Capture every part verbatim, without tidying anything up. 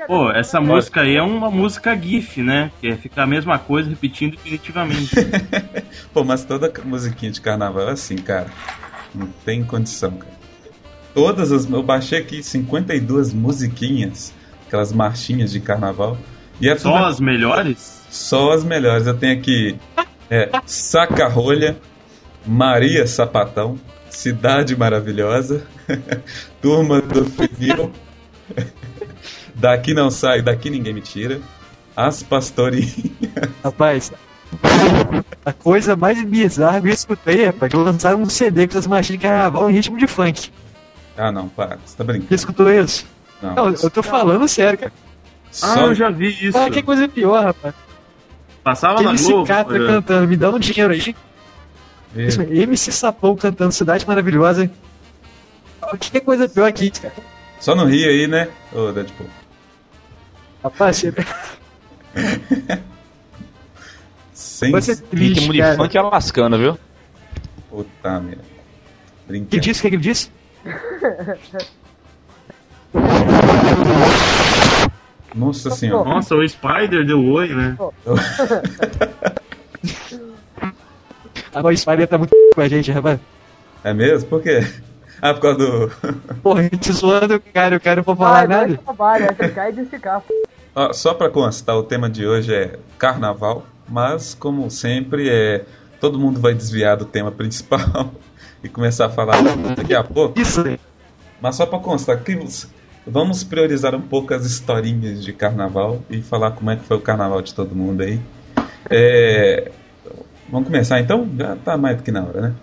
Pô, essa música aí é uma música GIF, né? Que é ficar a mesma coisa repetindo definitivamente. Pô, mas toda musiquinha de carnaval é assim, cara. Não tem condição, cara. Todas as... Eu baixei aqui cinquenta e duas musiquinhas, aquelas marchinhas de carnaval. E é Só tudo... as melhores? Só as melhores. Eu tenho aqui é, Saca-Rolha, Maria Sapatão, Cidade Maravilhosa, Turma do Funil, Daqui Não Sai, Daqui Ninguém Me Tira, As Pastorinhas. Rapaz, a coisa mais bizarra que eu escutei, rapaz, que lançaram um C D com essas marchinhas de carnaval em ritmo de funk. Ah, não, para, você tá brincando. Você escutou isso? Não, Não, eu tô falando sério, cara. Ah, Só... eu já vi isso. Ah, que coisa pior, rapaz. Passava na M C Globo. Catra é. cantando, me dá um dinheiro aí. Vê. Isso, M C Sapão cantando Cidade Maravilhosa. Que coisa pior aqui, cara. Só não ri aí, né, ô Deadpool? Rapaz, você... Sem... você é triste, Ritmo de cara. funk é lascando, viu? Puta merda. Que Brinquedo. disse? O que ele disse? Nossa senhora. Nossa, o Spider deu oi, né? Agora o Spider tá muito com a gente, rapaz. É mesmo? Por quê? Ah, por causa do... Porra, a gente zoando o cara, o cara não pode falar nada. Trabalho, é ficar e desficar. Ó, só pra constar, o tema de hoje é carnaval, mas como sempre, é todo mundo vai desviar do tema principal e começar a falar daqui a pouco. Isso, né? Mas só pra constar, que vamos priorizar um pouco as historinhas de carnaval e falar como é que foi o carnaval de todo mundo aí. É... Vamos começar então? Já tá mais do que na hora, né?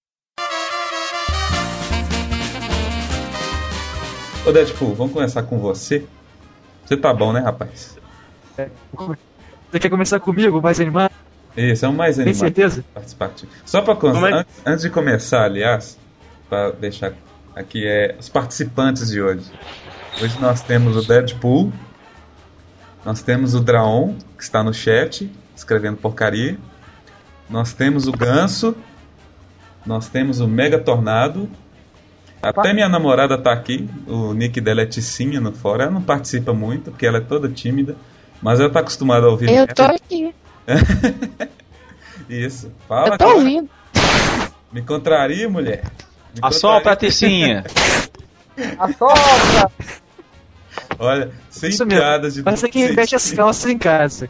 Ô Deadpool, vamos começar com você. Você tá bom, né, rapaz? Você quer começar comigo, mais animado? Isso, é um mais Tem animado. certeza? Participativo. Só pra constar, Como é que- antes, antes de começar, aliás, pra deixar aqui é os participantes de hoje. Hoje nós temos o Deadpool, nós temos o Draon, que está no chat, escrevendo porcaria. Nós temos o Ganso, nós temos o Mega Tornado. Até minha namorada tá aqui, o nick dela é Ticinha no fora. Ela não participa muito, porque ela é toda tímida, mas ela tá acostumada a ouvir. Eu tô aqui. Isso, fala. Eu tô agora. ouvindo. Me contraria, mulher. Me Assopra a contraria. Ticinha. Assopra! Olha, sem Isso mesmo. piadas de Parece que duplo mete as sentido. calças em casa.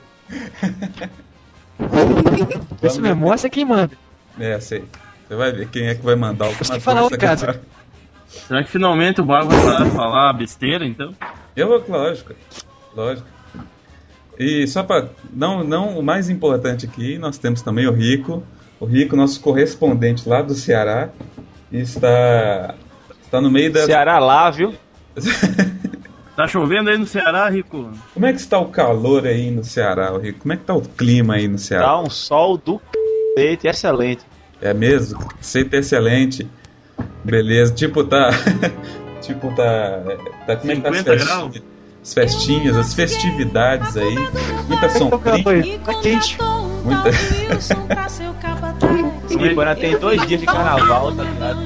Isso mesmo, mostra quem manda. É, sei. Você vai ver quem é que vai mandar Você alguma fala coisa outra casa. agora. Será que finalmente o Bago vai parar de falar besteira, então? Eu vou, lógico. Lógico. E só para não, não o mais importante aqui, nós temos também o Rico. O Rico, nosso correspondente lá do Ceará, está está no meio da... Ceará lá, viu? Tá chovendo aí no Ceará, Rico? Como é que está o calor aí no Ceará, o Rico? Como é que está o clima aí no Ceará? Tá um sol do c... excelente. É mesmo? Receita excelente. Beleza. Tipo, tá. tipo, tá. tá como é que tá as cinquenta festinhas? As festinhas, as festividades aí. Muita sombrinha. Tá quente. Muita. Sim, quando tem dois dias de carnaval, tá ligado?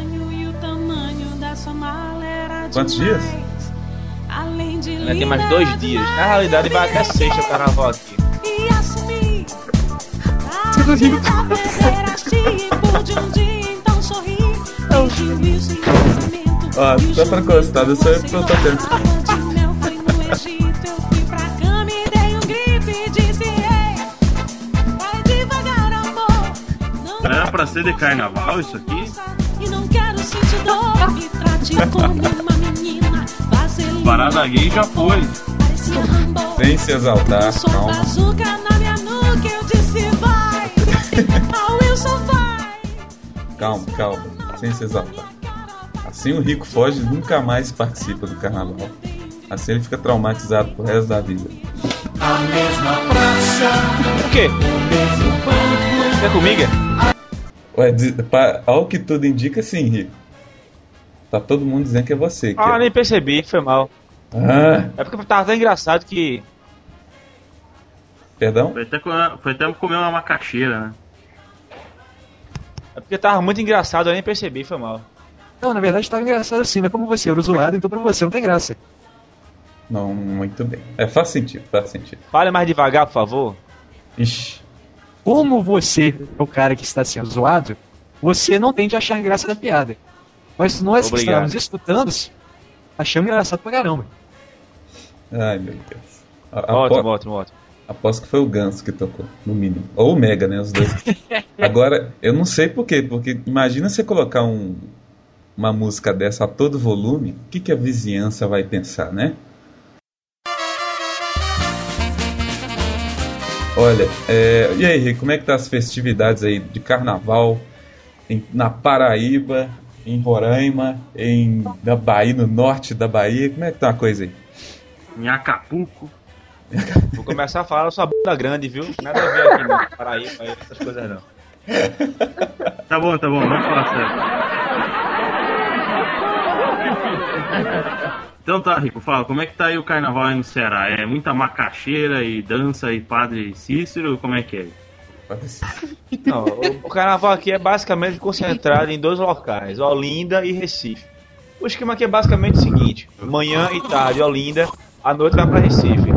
Quantos dias? Ainda tem mais dois dias. Na realidade, vai até sexta o carnaval aqui. Ó, só pra constar, eu sou eu que tô tendo. Era pra ser de carnaval isso aqui? Parada gay já foi. Sem se exaltar, calma. Calma, calma. Sem se exaltar. Assim o Rico foge e nunca mais participa do carnaval. Assim ele fica traumatizado pro resto da vida. O quê? É comigo? Ué, de- pa- ao que tudo indica, sim, Rico. Tá todo mundo dizendo que é você. Que Ah, é. nem percebi, foi mal. Ah, É porque tava tão engraçado que... perdão? Foi até, co- foi até comer uma macaxeira, né? É porque tava muito engraçado, eu nem percebi, foi mal. Não, na verdade tava engraçado assim, não é como você, eu era zoado, então pra você não tem graça. Não, muito bem. É, faz sentido, faz sentido. Fale mais devagar, por favor. Ixi. Como você é o cara que está sendo zoado, você não tende a achar graça da piada. Mas nós que Obrigado. estamos escutando, achamos engraçado pra caramba. Ai, meu Deus. A- Ótimo, apo- ótimo, ótimo. Aposto que foi o Ganso que tocou, no mínimo. Ou o Mega, né? Os dois. Agora, eu não sei por quê, porque imagina você colocar um, uma música dessa a todo volume, o que, que a vizinhança vai pensar, né? Olha, é, e aí, Rick, como é que tá as festividades aí de carnaval em- na Paraíba, em Roraima, em na Bahia, no norte da Bahia? Como é que tá a coisa aí? Em Acapulco. Vou começar a falar da sua bunda grande, viu? Nada a ver aqui no Paraíba, essas coisas não. Tá bom, tá bom, vamos falar sério. Então tá, Rico, fala, como é que tá aí o carnaval aí no Ceará? É muita macaxeira e dança e padre Cícero? Como é que é? Não, o, o carnaval aqui é basicamente concentrado em dois locais, Olinda e Recife. O esquema aqui é basicamente o seguinte: manhã e tarde Olinda, à noite vai pra Recife.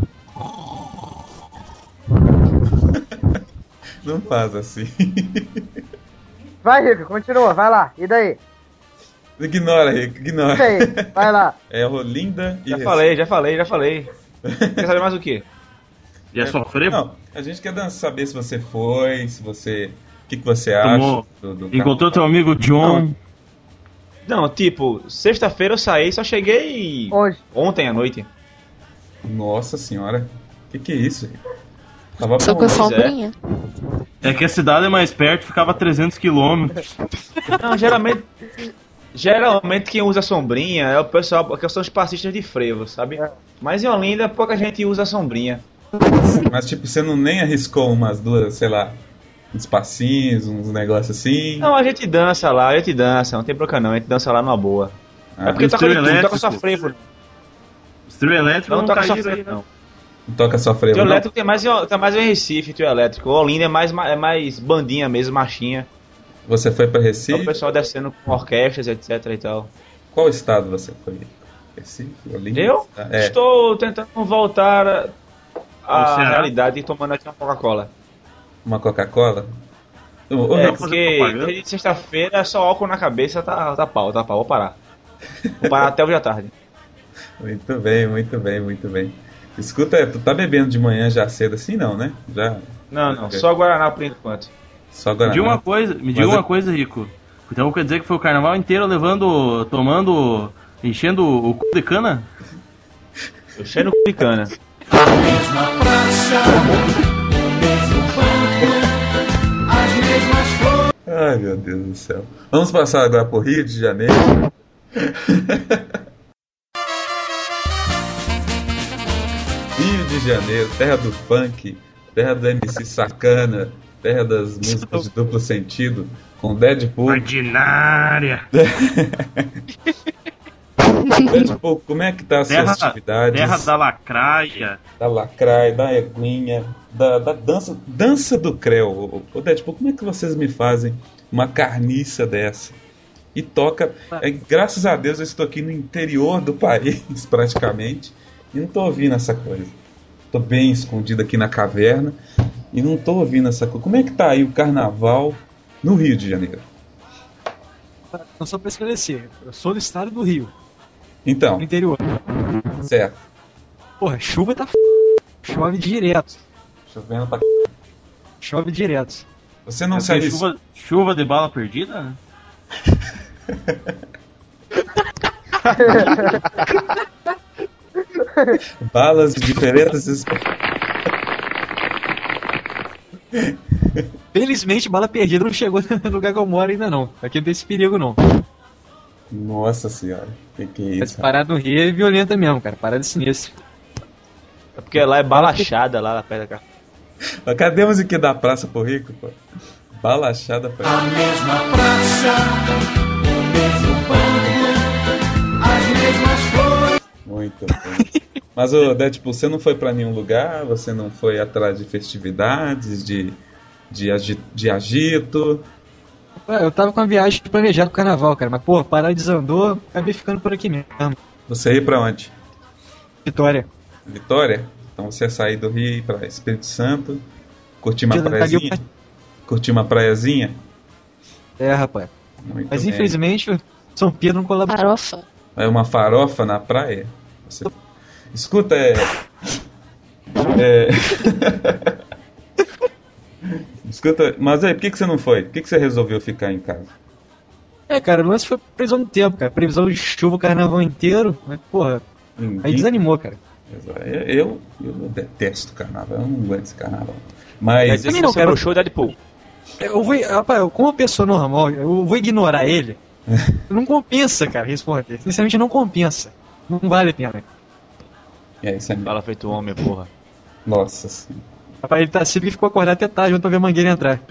Não faz assim. Vai, Rico, continua, vai lá. E daí? Ignora, Rico, ignora. Isso aí, vai lá. É Olinda e Já Recife. falei, já falei, já falei. Quer saber mais o quê? Já sofreu? Não, a gente quer dan- saber se você foi, se você. O que, que você Tomou- acha do, do Encontrou teu amigo John? Não, tipo, sexta-feira eu saí, só cheguei Hoje. ontem à noite. Nossa senhora, o que, que é isso, Rico? Tava Só bom, com a né? sombrinha? É que a cidade é mais perto, ficava a trezentos quilômetros. Não, geralmente. Geralmente quem usa sombrinha é o pessoal, que são os passistas de frevo, sabe? Mas em Olinda pouca gente usa sombrinha. Mas tipo, você não nem arriscou umas duas, sei lá, uns passinhos, uns negócios assim? Não, a gente dança lá, a gente dança, não tem bronca não, a gente dança lá numa boa. Ah, é porque Trio toca de tudo, elétrico. toca só frevo. Os trio elétricos Não não toca só caíram aí, frevo, não. não. Não toca só frevo, Trio não? elétrico tem mais, em- tem mais em Recife, trio elétrico. O Olinda é mais, é mais bandinha mesmo, marchinha. Você foi pra Só o Recife? pessoal descendo com orquestras, etc e tal. Qual estado você foi? Recife? Olinda? Eu? Ah, É. Estou tentando voltar Ao à Ceará? realidade e tomando aqui uma Coca-Cola. Uma Coca-Cola? Ou É, não, porque propaganda? desde sexta-feira é só álcool na cabeça, tá, tá pau, tá pau, vou parar. Vou parar até hoje à tarde. Muito bem, muito bem, muito bem. Escuta, tu tá bebendo de manhã já cedo assim, não, né? Já. Não, não, só Guaraná por enquanto. Só Me agora. diga uma coisa, me diga Mas uma eu- coisa, Rico. Então quer dizer que foi o carnaval inteiro levando, tomando, enchendo o cu de cana? Eu cheio no de cana. Ai, meu Deus do céu. Vamos passar agora pro Rio de Janeiro. Rio de Janeiro, terra do funk, terra do M C Sacana, terra das músicas de duplo sentido, com Deadpool. Ordinária! Deadpool, como é que tá as Terra, festividades? terra da lacraia. Da lacraia, da eguinha, da, da dança, dança do creu. Ô, ô, Deadpool, como é que vocês me fazem uma carniça dessa? E toca, é, graças a Deus eu estou aqui no interior do país, praticamente, e não tô ouvindo essa coisa. Tô bem escondido aqui na caverna e não tô ouvindo essa coisa. Como é que tá aí o carnaval no Rio de Janeiro? Então, só pra esclarecer, eu sou do estado do Rio, Então, no interior. certo. Porra, chuva tá f... chove direto. Chovendo pra... Chove direto. Você não É sabe... porque chuva, chuva de bala perdida? Né? Balas de diferentes... es- Felizmente, bala perdida não chegou no lugar que eu moro ainda não. Aqui não tem esse perigo não. Nossa senhora, que que é Essa isso? parada no Rio é violenta mesmo, cara. Parada sinistra. É porque lá é balachada, lá perto da casa. Mas cadê a musiquinha da praça pro rico, pô? Balachada pra... Muito bem. Mas, ô, Deadpool, você não foi pra nenhum lugar? Você não foi atrás de festividades, de, de, agi- de agito? Eu tava com uma viagem planejada pro carnaval, cara. Mas, pô, a parada desandou, acabei ficando por aqui mesmo. Você ia pra onde? Vitória. Vitória? Então você ia sair do Rio e ir pra Espírito Santo, curtir uma Já daria praiazinha? uma- Curtir uma praiazinha? É, rapaz. Muito Mas bem. infelizmente o São Pedro não colabora. Farofa. É uma farofa na praia? Você... Escuta, é... é... Escuta, mas aí, por que, que você não foi? Por que, que você resolveu ficar em casa? É, cara, o lance foi previsão do tempo, cara. Previsão de chuva o carnaval inteiro. Mas, porra, aí Ninguém- desanimou, cara. Eu, eu detesto carnaval, eu não aguento esse carnaval. Quer Mas dizer que Também não, você cara. pro show da Deadpool. Eu vou, rapaz, eu, como uma pessoa normal, eu vou ignorar ele. Não compensa, cara, responder. Sinceramente, não compensa. Não vale a pena. é isso aí. Fala feito homem, porra. Nossa senhora. Rapaz, ele tá assim porque ficou acordado até tarde ontem pra ver a Mangueira entrar.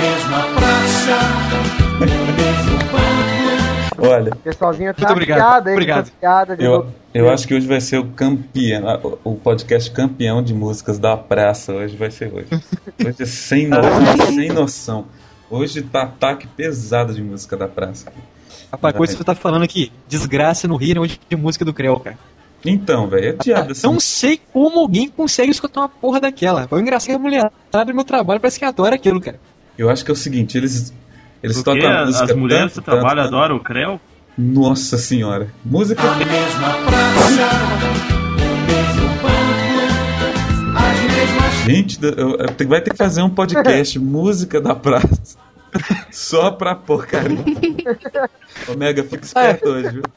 Olha, O pessoalzinho tá Muito obrigado, piada aí, obrigado. com piada de eu, eu acho que hoje vai ser o campeão, o, o podcast campeão de músicas da praça. Hoje vai ser hoje. Hoje é sem noção, sem noção. Hoje tá ataque pesado de música da praça. Rapaz, coisa que você tá falando aqui, desgraça no Rio, onde de música do Creu, cara. Então, velho, é diabo essa Não sei como alguém consegue escutar uma porra daquela. Foi engraçado que a mulher do meu trabalho parece que adora aquilo, cara. Eu acho que é o seguinte, eles eles Porque tocam a música as mulheres tanto, do trabalho tanto, adoram o Creu? Nossa senhora. Música Gente, eu- eu tenho- vai ter que fazer um podcast música da praça. Só pra porcaria. Omega, fica esperto hoje, viu?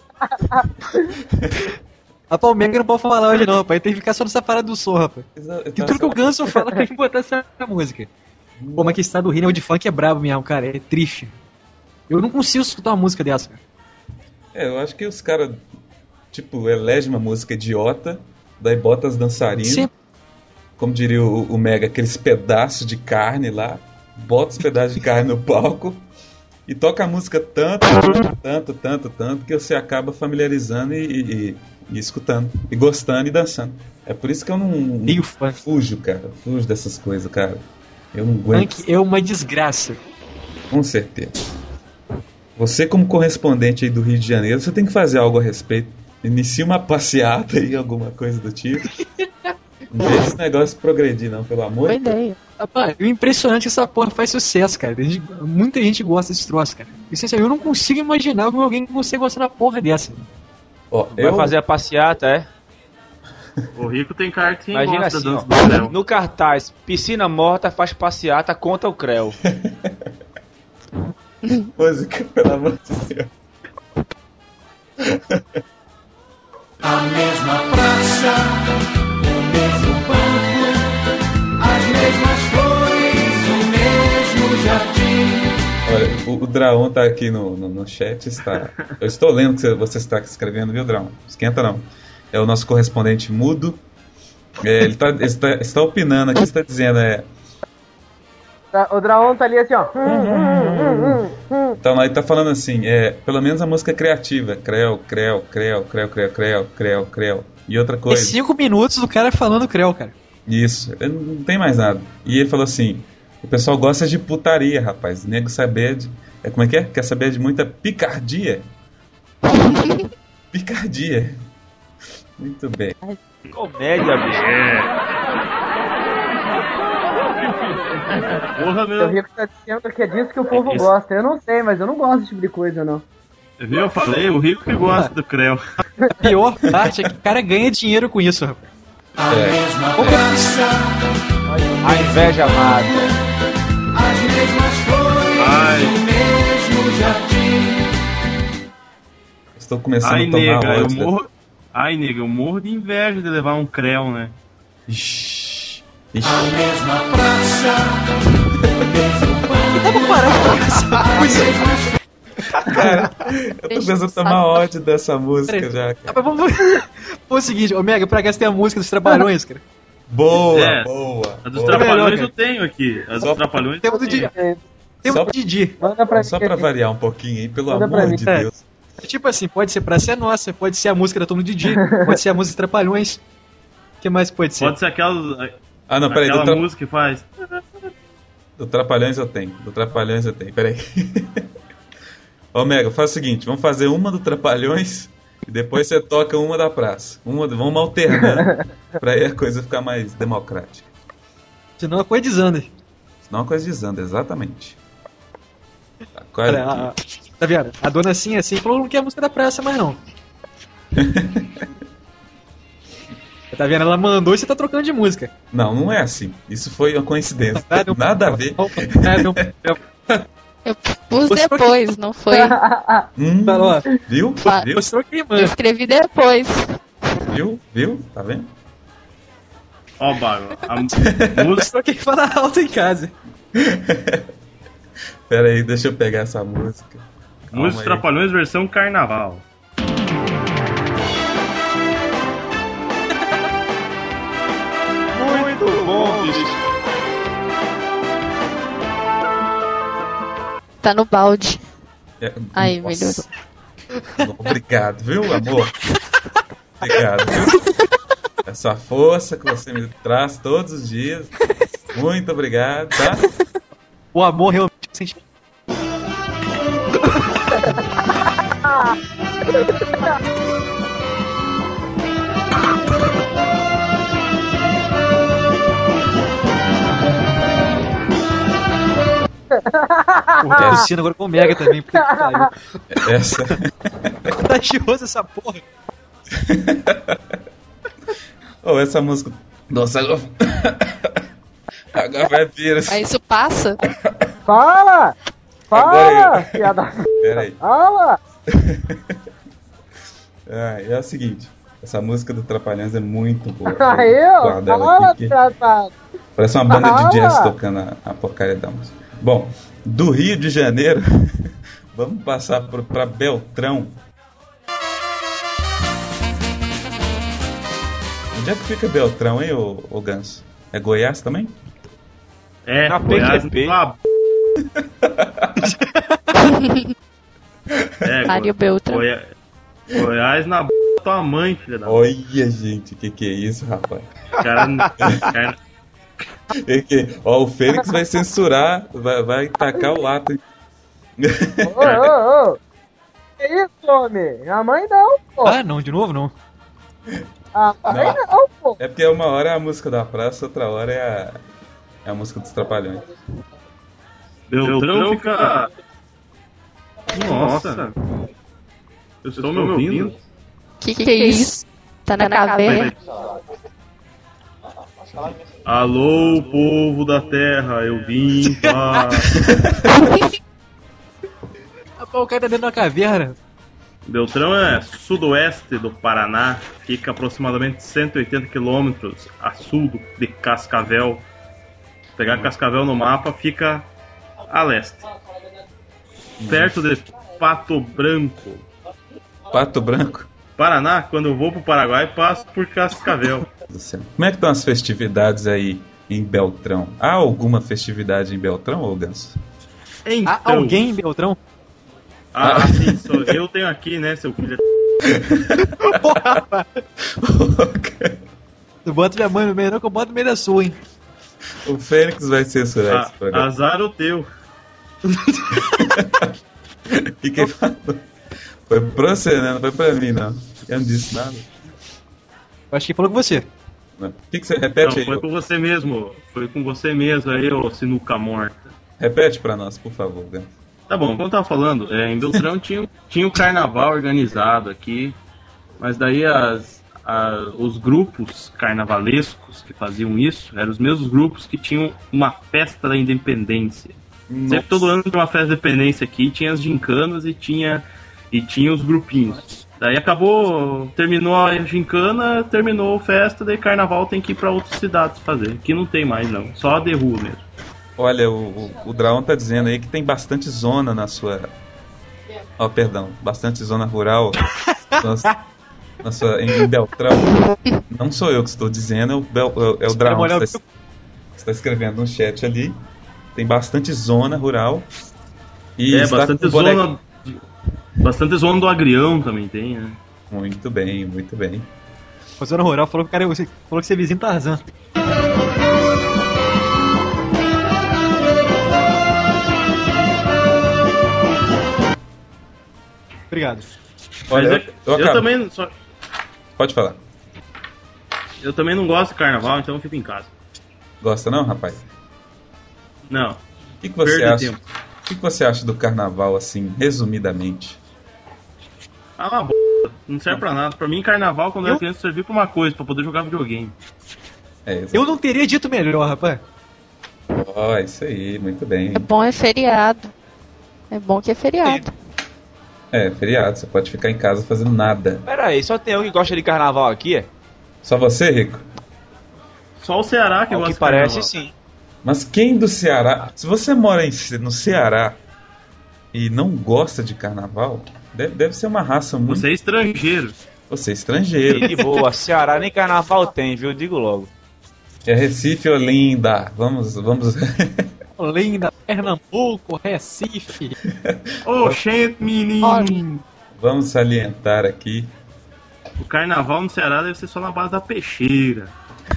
Rapaz, o Mega não pode falar hoje não, rapaz. Tem que ficar só nessa parada do som, rapaz. Que tudo que eu ganso eu falo tem que botar essa música. Pô, mas que estado do Rio, né? O de funk é brabo mesmo, cara. É triste. Eu não consigo escutar uma música dessa, cara. É, eu acho que os caras, tipo, elegem uma música idiota, daí bota as dançarinas, Sempre. como diria o, o Mega, aqueles pedaços de carne lá, bota os pedaços de carne no palco e toca a música tanto, tanto, tanto, tanto, que você acaba familiarizando e, e- e escutando, e gostando e dançando. É por isso que eu não, Meio não funk. fujo, cara, fujo dessas coisas, cara. Eu não aguento, Funk é uma desgraça. com certeza. Você, como correspondente aí do Rio de Janeiro, você tem que fazer algo a respeito. Inicia uma passeata aí, alguma coisa do tipo. Não deixa esse negócio progredir, não, pelo amor Boa de Deus. ideia. Rapaz, o impressionante é que essa porra faz sucesso, cara. Tem gente- Muita gente gosta desse troço, cara. Isso, assim, eu não consigo imaginar como alguém que você gosta da porra dessa. Ó, Vai eu, fazer a passeata, é? O Rico tem carta e Imagina gosta assim, da ó. dança do Creu. No cartaz, piscina morta faz passeata contra o Creu. música, pelo amor de Deus. Olha, o, o Draon tá aqui no, no, no chat, está. Eu estou lendo que você, você está escrevendo, viu, Draon? Esquenta não. É o nosso correspondente mudo. É, ele, tá, ele está, está opinando aqui, está dizendo, é. Tá- O Draon tá ali assim, ó. Hum, hum, hum, hum, hum. Então, ele tá falando assim, é, pelo menos a música é criativa. Creu, creu, creu, creu, creu, creu, creu, creu. E outra É coisa. cinco minutos do cara falando Creu, cara. Isso, eu não tem mais nada. E ele falou assim: o pessoal gosta de putaria, rapaz. Nego saber de. É, como é que é? Quer saber de muita picardia? Picardia. Muito bem. Comédia, bicho. Porra, O meu. Rico tá dizendo que é disso que o povo Isso. gosta. Eu não sei, mas eu não gosto desse tipo de coisa, não. Viu? Eu falei, o Rico que gosta do Creu. A pior parte é que o cara ganha dinheiro com isso, rapaz. É, Como é possível? A inveja mata. Ai, estou começando ai a tomar nega, eu ódio. da- morro. Ai, nega, eu morro de inveja de levar um Creu, né? Ixi, ixi. Vamos parar com essa coisa. Cara, eu tô começando a tomar ódio dessa música já, cara. Rapaz, vamos Pô, é o seguinte, Omega, pra cá você tem a música dos Trapalhões, cara. Boa, É. boa. A dos boa. Trapalhões melhor, eu tenho aqui. A dos Só- Trapalhões Tem eu o do Didi. tenho. Tem Só- o do Didi. Manda pra Só mim. pra variar um pouquinho aí, pelo Manda pra amor mim. de É. Deus. É tipo assim, pode ser Pra Ser Nossa, pode ser a música da Turma do Didi, pode ser a música dos Trapalhões. O que mais pode ser? Pode ser aquela, Ah, não, peraí, do, aquela tra... música que faz. do Trapalhões eu tenho. Do Trapalhões eu tenho, peraí. Ô, Mega, faz o seguinte, vamos fazer uma do Trapalhões E depois você toca uma da praça. Uma, vamos alternando pra aí a coisa ficar mais democrática. Senão a coisa desanda. Senão a coisa desanda, exatamente. Tá, Olha, a, a, tá vendo? A dona assim, assim, falou que não quer a música da praça mais não. Tá vendo? Ela mandou e você tá trocando de música. Não, não é assim. Isso foi uma coincidência. Nada a ver. Eu pus depois, não foi? Hum, Falou. Viu? Fa- Viu? Mostrou que Eu mano. escrevi depois. Viu? Viu? Tá vendo? Ó, Bago, a música. Mostrou quem fala alto em casa. Pera aí, deixa eu pegar essa música. Calma Música aí. Trapalhões versão carnaval. Muito bom, bicho. Tá no balde. É, Aí, nossa. Obrigado, viu, amor? Obrigado, viu? Essa força que você me traz todos os dias. Muito obrigado, tá? O amor realmente sente. Porra, tô tossindo agora com o Mega também, porque que pariu. Essa. Tá cheiroso essa porra. Oh, essa música. Nossa, agora. Agora vai vir. Aí isso passa. Fala! Agora Fala! eu. Piada. Pera aí. Fala! Ah, é o seguinte. Essa música do Trapalhões é muito boa. Aí, ó. Guarda ela Fala, aqui, que tratado. parece uma banda de Fala. jazz tocando a, a porcaria da música. Bom, do Rio de Janeiro, vamos passar para Beltrão. Onde é que fica Beltrão, hein, ô, ô Ganso? É Goiás também? É, Na Goiás, P Q P. na... É, Mário Go- Beltrão. Goiás, Goiás na b... da tua mãe, filha da... Olha, gente, o que, que é isso, rapaz? Cara, cara, Que que- Ó, o Fênix vai censurar, vai, vai tacar o ato. Ô, ô, ô. Que isso, homem? A mãe não, pô. Ah, não, de novo não. A mãe não, pô. É porque uma hora é a música da praça, outra hora é a, é a música dos Trapalhões. Beltrão fica... Nossa. Eu estou me ouvindo? Que que é isso? Tá na caverna? Alô, povo da terra, eu vim pra... Rapaz, o cara tá dentro da caverna. Beltrão é sudoeste do Paraná, fica aproximadamente cento e oitenta quilômetros a sul do- de Cascavel. Se pegar Cascavel no mapa, fica a leste. Perto de Pato Branco. Pato Branco? Paraná, quando eu vou pro Paraguai, passo por Cascavel. Do céu. Como é que estão as festividades aí em Beltrão? Há alguma festividade em Beltrão, ô Ganso? Então, Há alguém em Beltrão? Ah, sim, sou, eu tenho aqui, né, seu filho. Tu bota minha mãe no meio, não, que eu boto no meio da sua, hein? O Fênix vai censurar Ah, esse programa. azar o teu. E quem falou? Foi pra você, né? Não foi pra mim, não. Eu não disse nada. Eu acho que falou com você. Não. O que, que você repete Não, aí? foi com você mesmo. Foi com você mesmo aí, ô sinuca morta. Repete pra nós, por favor, Ganso. Tá bom, como eu tava falando, é, em Beltrão tinha, tinha o carnaval organizado aqui, mas daí as, a- os grupos carnavalescos que faziam isso eram os mesmos grupos que tinham uma festa da independência. Sempre todo ano tinha uma festa da independência aqui, tinha as gincanas e tinha, e tinha os grupinhos. Daí acabou, terminou a gincana, terminou a festa, daí carnaval tem que ir pra outras cidades fazer. Aqui não tem mais não, só a de rua mesmo. Olha, o, o, o Draon tá dizendo aí que tem bastante zona na sua... Ó, perdão, bastante zona rural na, na sua, em, em Beltrão. Não sou eu que estou dizendo, é o, Bel, é, é o Draon que está, está escrevendo no chat ali. Tem bastante zona rural. E É, está bastante com boneco- zona, bastante zona do Agrião também tem, né? Muito bem, muito bem. A zona rural falou que o cara você falou que você é vizinho Tarzan. Obrigado. Olha, Mas eu, eu, eu eu acabo. também só, Pode falar. eu também não gosto de carnaval, então eu fico em casa. Gosta não, rapaz? Não. O que, que você Perda acha? tempo. O que, que você acha do carnaval, assim, resumidamente? Ah, uma b... não serve pra nada. Pra mim, carnaval, quando eu era Eu- criança, servia pra uma coisa, pra poder jogar videogame. É, exato. Eu não teria dito melhor, rapaz. Ó, isso aí, muito bem. É bom é feriado. É bom que é feriado. É, feriado, você pode ficar em casa fazendo nada. Pera aí, só tem um que gosta de carnaval aqui, é? Só você, Rico? Só o Ceará que Ao gosta que de parece, carnaval. sim. Mas quem do Ceará... Se você mora em- no Ceará e não gosta de carnaval, deve, deve ser uma raça muito... Você é estrangeiro. Você é estrangeiro. E de boa, Ceará nem carnaval tem, viu? Digo logo. É Recife, Olinda. Vamos, vamos... Olinda, Pernambuco, Recife. Ô, gente, menino! vamos salientar aqui. O carnaval no Ceará deve ser só na base da peixeira.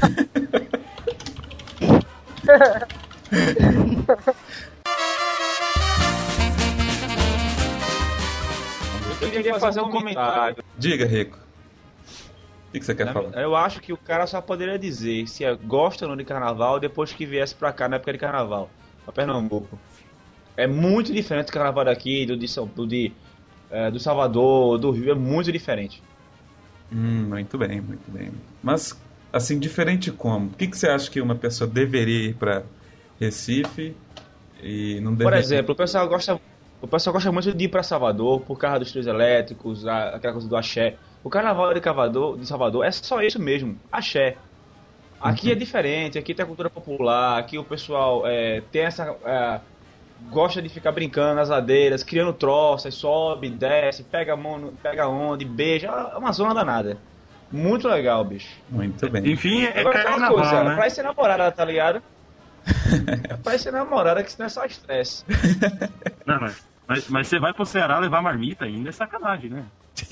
Eu queria fazer um comentário. Diga, Rico. O que, que você quer falar? Eu acho que o cara só poderia dizer se é- gosta ou não de carnaval depois que viesse pra cá na época de carnaval, pra Pernambuco. É muito diferente do carnaval daqui, do de, São- do, de, eh, do Salvador, do Rio, é muito diferente. Hum, muito bem, muito bem. Mas, assim, diferente como? Por que, que você acha que uma pessoa deveria ir pra Recife e não Por deveria... exemplo, o pessoal gosta, o pessoal gosta muito de ir pra Salvador por causa dos trios elétricos, a- aquela coisa do axé. O carnaval de Salvador, de Salvador é só isso mesmo, axé. Aqui é diferente, aqui tem a cultura popular, aqui o pessoal é, tem essa... é, gosta de ficar brincando nas ladeiras, criando troças, sobe, desce, pega a mão, no- pega onde, beija, é uma zona danada. Muito legal, bicho. Muito bem. Enfim, é Agora, aquela carnaval, coisa, né? pra ir ser namorada, tá ligado? É pra ir ser namorada, que isso não é só estresse. Não, mas, mas, mas você vai pro Ceará levar marmita ainda, é sacanagem, né?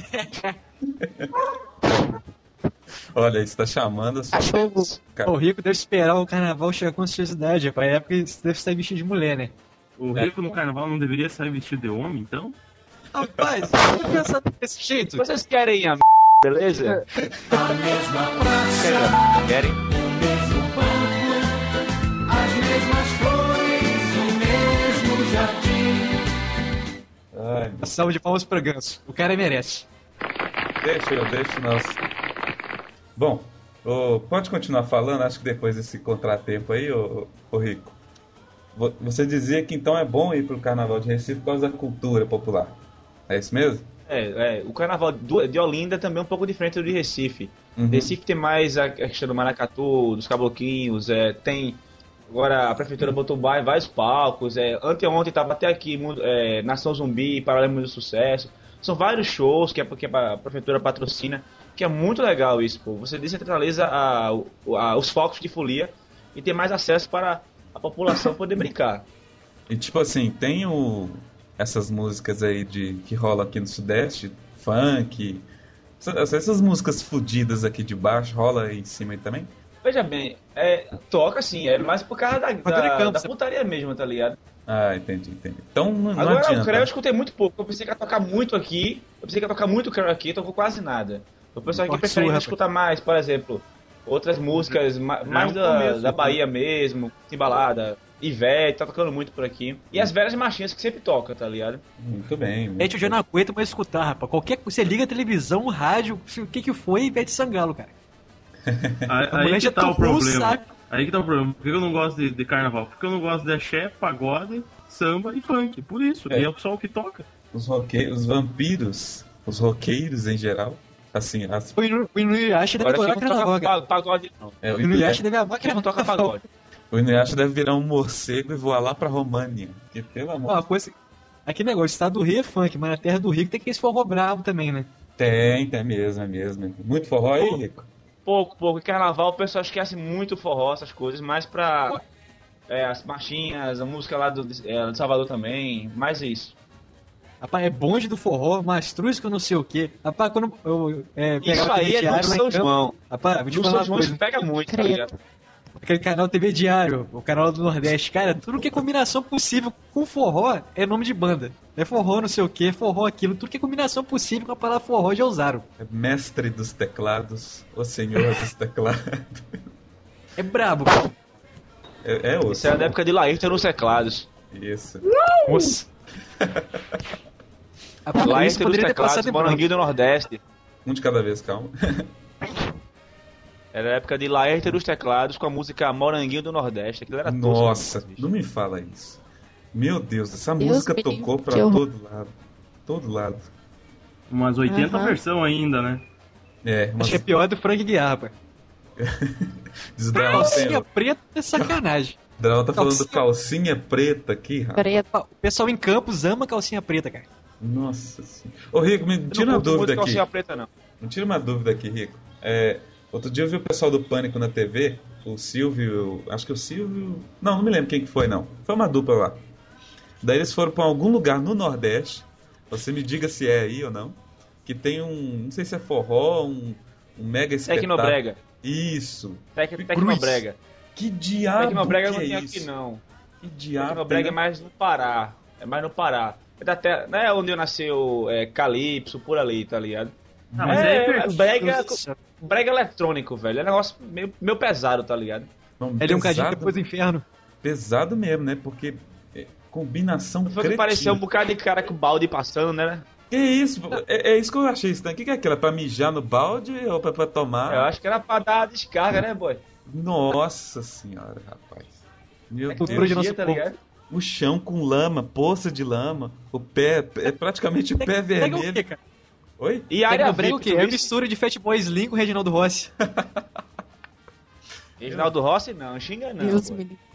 Olha, isso tá chamando... as- Cachorro. Cara, O Rico deve esperar o carnaval chegar com ansiosidade, rapaz. É época você deve sair vestido de mulher, né? O rico no carnaval não deveria sair vestido de homem, então? Rapaz, eu tô pensando desse jeito. Vocês querem a m... beleza? Querem? ai, Uma salva de palmas pra Ganso. O cara merece. deixa eu, deixa nós... Bom, ô, pode continuar falando, acho que depois desse contratempo aí, ô, ô Rico. Vo- Você dizia que então é bom ir pro Carnaval de Recife por causa da cultura popular. É isso mesmo? É, é, o carnaval do- de Olinda também é um pouco diferente do de Recife. Uhum. Recife tem mais a a questão do maracatu, dos cabloquinhos, é, tem... Agora a prefeitura botou ba- vários palcos, é, anteontem estava até aqui Mundo- é, Nação Zumbi, Paralelo do Sucesso. São vários shows que a, que a prefeitura patrocina, que é muito legal isso, pô. Você descentraliza a, o- a- os focos de folia e tem mais acesso para a população poder brincar. E tipo assim, tem o... essas músicas aí de que rola aqui no Sudeste, funk, essas, essas músicas fudidas aqui de baixo, rola aí em cima aí também? Veja bem, é, toca sim, é mais por causa da, Quando ele da, canta, da você- putaria mesmo, tá ligado? Ah, entendi, entendi. Então não, não Agora, o adianta. Creu eu escutei muito pouco. Eu pensei que ia tocar muito aqui. Eu pensei que ia tocar muito Creu aqui, tocou quase nada. O pessoal aqui Toque prefere sua, ainda escutar mais, por exemplo, outras músicas ma- mais um da, começo, da né? Bahia mesmo, Timbalada, Ivete, tá tocando muito por aqui. E as velhas marchinhas que sempre toca, tá ligado? Muito bem. muito Gente, eu já bem. não aguento mais escutar, rapaz. Qualquer coisa, você liga a televisão, o rádio, o que que foi, Ivete Sangalo, cara. Aí, A aí mulher que já tá o tocou o problema. saco. Aí que tá o problema. Por que eu não gosto de, de carnaval? Porque eu não gosto de axé, pagode, samba e funk. Por isso. É. E é só o que toca. Os roqueiros, os vampiros, os roqueiros em geral, assim, as, O Inu- o Inuyasha deve Agora adorar aqui não carnaval, toca cara. pa- pagode, não. é, o, O Inuyasha Inuyasha, deve adorar Aqui não toca carnaval. pagode. o Inuyasha deve virar um morcego e voar lá pra România. Que pelo amor... Uma coisa... Aqui negócio, o estado do Rio é funk, mas na terra do Rico tem que esse forró bravo também, né? Tem, tem mesmo, é mesmo. Muito forró aí, Rico? Pouco, pouco. Em carnaval o pessoal esquece muito o forró, essas coisas, mais pra é, as marchinhas, a música lá do, é, do Salvador também, mais isso. Rapaz, é bonde do forró, mastruz que eu não sei o quê. Rapaz, quando eu é, Isso pegava aí é diário do lá em São campo- João. Rapaz, vou te No falar São uma João coisa. isso pega muito, tá Credo. ligado? aquele canal T V Diário, o canal do Nordeste. Cara, tudo que é combinação possível com forró é nome de banda. É forró não sei o que, forró aquilo. Tudo que é combinação possível com a palavra forró já usaram. É mestre dos teclados, o senhor dos teclados. É brabo. É, é osso. Isso era da época de Laírton nos teclados. Isso. Nossa. Laírton nos teclados, Moranguinho do Nordeste. Um de cada vez, calma. Era a época de Laírton dos teclados com a música Moranguinho do Nordeste. Aquilo era Nossa, tosco, não me fala isso. Meu Deus, essa Deus música me tocou livre, pra que eu- todo lado. Todo lado. Umas oitenta Aham. versões ainda, né? É, uma Acho que é pior do Frank Guiar, rapaz. Desdrau, Calcinha preta é sacanagem. Drau tá falando Calcinha- calcinha preta aqui, rapaz. Preta. O pessoal em Campos ama calcinha preta, cara. Nossa senhora. Ô, Rico, me Eu tira não uma curto dúvida muito aqui. calcinha preta, não. Me tira uma dúvida aqui, Rico. É, outro dia eu vi o pessoal do Pânico na T V, o Silvio, acho que o Silvio... Não, não me lembro quem que foi, não. Foi uma dupla lá. Daí eles foram pra algum lugar no Nordeste, você me diga se é aí ou não, que tem um, não sei se é forró, um, um mega espetáculo. Tecnobrega. Isso. Tec, Cruz. Tecnobrega. Que diabo Tecnobrega que não é tem isso? aqui, não. Que diabo Tecnobrega é tem- mais no Pará. É mais no Pará. É da terra, não é onde eu nasceu é, Calypso, por ali, tá ligado? Ah, mas é, aí é pergunta- brega, brega eletrônico, velho. É um negócio meio, meio pesado, tá ligado? Não, Ele é um cadinho pesado- depois do inferno. Pesado mesmo, né? Porque é, combinação Foi que cretina. parecia um bocado de cara com o balde passando, né? Que isso? É, é isso que eu achei estranho. O que, que é aquilo? É pra mijar no balde ou pra, pra tomar? Eu acho que era pra dar a descarga, né, boy? Nossa senhora, rapaz. Meu É cultura de Deus. nosso tá povo. ligado? O chão com lama, poça de lama, o pé, é praticamente o pé Pega o vermelho. quê, cara? Oi? E a área Tecnobrega V I P, o quê? tu É a viu? mistura de Fatboy Slim com Reginaldo Rossi. Reginaldo Rossi, não. Xinga não. Deus boy. me livre.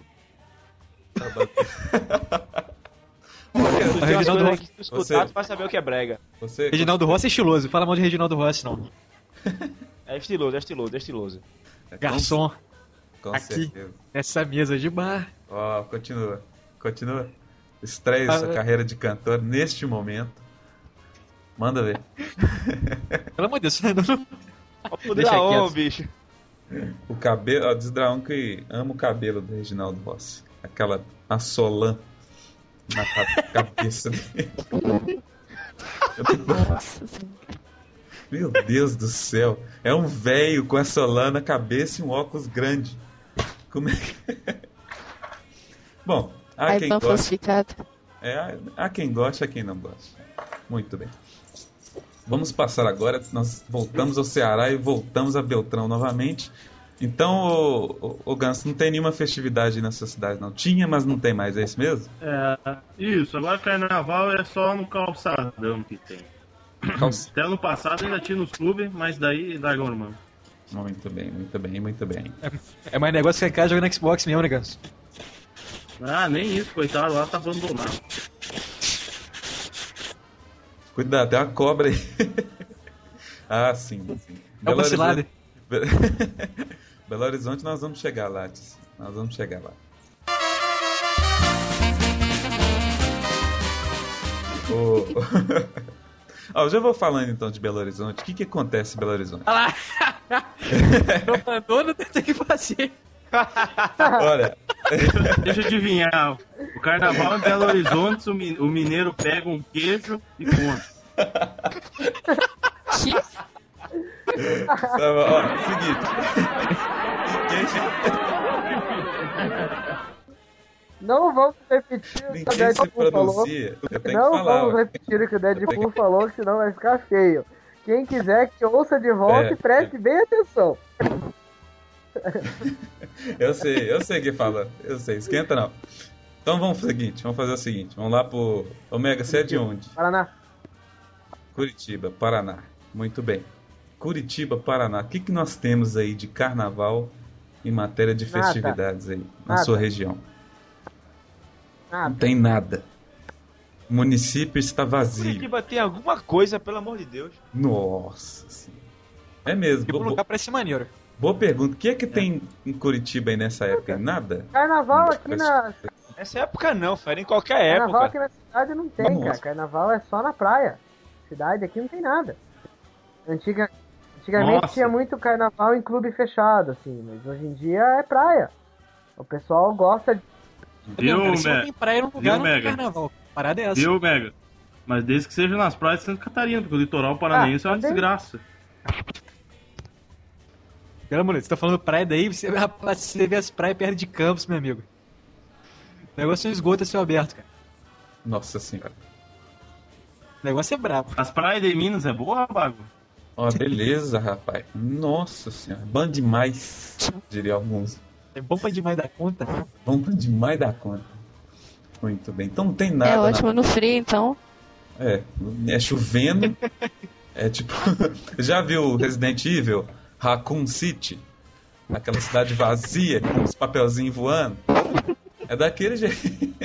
Tu tem umas Reginaldo coisas Rossi. que tu escutar, tu vai saber o que é brega. Você, Reginaldo Rossi é estiloso. Fala mal de Reginaldo Rossi, não. É estiloso, é estiloso, é estiloso. É, com- Garçom, Com aqui. certeza. essa mesa de bar. Ó, continua. Continua. Estreia Ah, sua é. carreira de cantor neste momento. Manda ver. Pelo amor de Deus, não. O Deixa Draon, quieto. bicho. O cabelo, ó, diz Draão que ama o cabelo do Reginaldo Rossi. Aquela assolã na ca- cabeça dele. Nossa Senhora. Meu Deus do céu. É um velho com essa lã na cabeça e um óculos grande. Como é que... Bom, há Aí quem tão gosta. falsificado. É, há quem gosta, há quem não gosta. Muito bem. Vamos passar agora. Nós voltamos ao Ceará e voltamos a Beltrão novamente. Então, ô, ô, ô Ganso, não tem nenhuma festividade nessa cidade, não. Tinha, mas não tem mais, é isso mesmo? É, isso, agora carnaval é só no calçadão que tem. Calça- Até ano passado ainda tinha nos clubes, mas daí largou no mano. Muito bem, muito bem, muito bem. É mais negócio que a casa jogando Xbox mesmo, né, Ganso? Ah, nem isso, coitado, lá tá abandonado. Cuidado, tem uma cobra aí. Ah, sim, sim. É uma cilada. Horizonte... Belo Horizonte, nós vamos chegar lá, Tis. Nós vamos chegar lá. Ô, Ó, eu já vou falando então de Belo Horizonte. O que, que acontece em Belo Horizonte? Olha lá! Não mandou, não tem que fazer. Olha, Deixa eu adivinhar. O carnaval em Belo Horizonte, o mi- o mineiro pega um queijo e come. Que? tá bom, ó, seguinte. Não vamos repetir o que o Ninguém se Deadpool falou. pronuncia. Eu tenho Não que falar. vamos ó. repetir o que o Eu Deadpool tenho falou, senão vai ficar feio. Quem quiser que ouça de volta É. e preste bem atenção. Eu sei, eu sei quem fala. Eu sei, esquenta não. Então vamos fazer o seguinte, vamos fazer o seguinte. Vamos lá pro Omega, você é de onde? Paraná. Curitiba, Paraná. Muito bem. Curitiba, Paraná. O que, que nós temos aí de carnaval em matéria de Nada. festividades aí na Nada. sua região? Não Nada. tem nada. O município está vazio. Curitiba tem alguma coisa, pelo amor de Deus. Nossa senhora. É mesmo. Tipo, um Bo- lugar pra esse maneiro. boa pergunta. O que é que tem em Curitiba aí nessa época? Nada? Carnaval aqui na. Nessa época não, fera, em qualquer Carnaval época. aqui na cidade não tem, Vamos. cara. Carnaval é só na praia. Cidade aqui não tem nada. Antiga... Antigamente Nossa. tinha muito carnaval em clube fechado, assim, mas hoje em dia é praia. O pessoal gosta de... Viu, Não, cara, se não Mega? tem praia no lugar, Viu, não tem Mega? carnaval. A parada é essa. Viu, Mega? Mas desde que seja nas praias de Santa Catarina, porque o litoral paranaense Ah, é uma também. desgraça. Pelo amor de Deus, você tá falando praia daí, você, rapaz, você vê as praias perto de Campos, meu amigo. O negócio é um esgoto a céu aberto, cara. Nossa senhora. O negócio é brabo. As praias de Minas é boa, Bago? Ó, beleza, rapaz. Nossa senhora. Bom demais, diria alguns. É bom pra demais da conta. Bom demais da conta. Muito bem. Então não tem nada. É na- ótimo no frio, então. É, é chovendo. É tipo. Já viu Resident Evil? Raccoon City? Aquela cidade vazia, com os papelzinhos voando. É daquele jeito.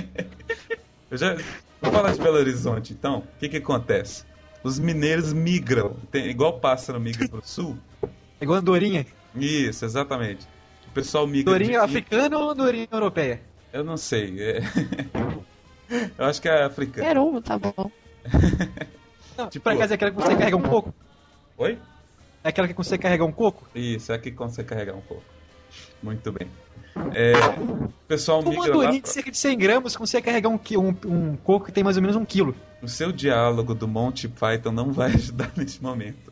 Eu já. Vou falar de Belo Horizonte, então. O que que acontece? Os mineiros migram. Tem, igual pássaro migra pro sul. É igual andorinha. Isso, exatamente. O pessoal migra. Andorinha de- africana ou andorinha europeia? Eu não sei. é- Eu acho que é africano. Qualquer um, tá bom. Não, Tipo- por acaso é aquela que consegue carregar um coco? Oi? É aquela que consegue carregar um coco? Isso, é que consegue carregar um pouco. Muito bem. É, o pessoal Uma migra lá. andorinha de pra- cerca de cem gramas consegue carregar um, qui- um, um coco que tem mais ou menos um quilo. O seu diálogo do Monty Python não vai ajudar nesse momento.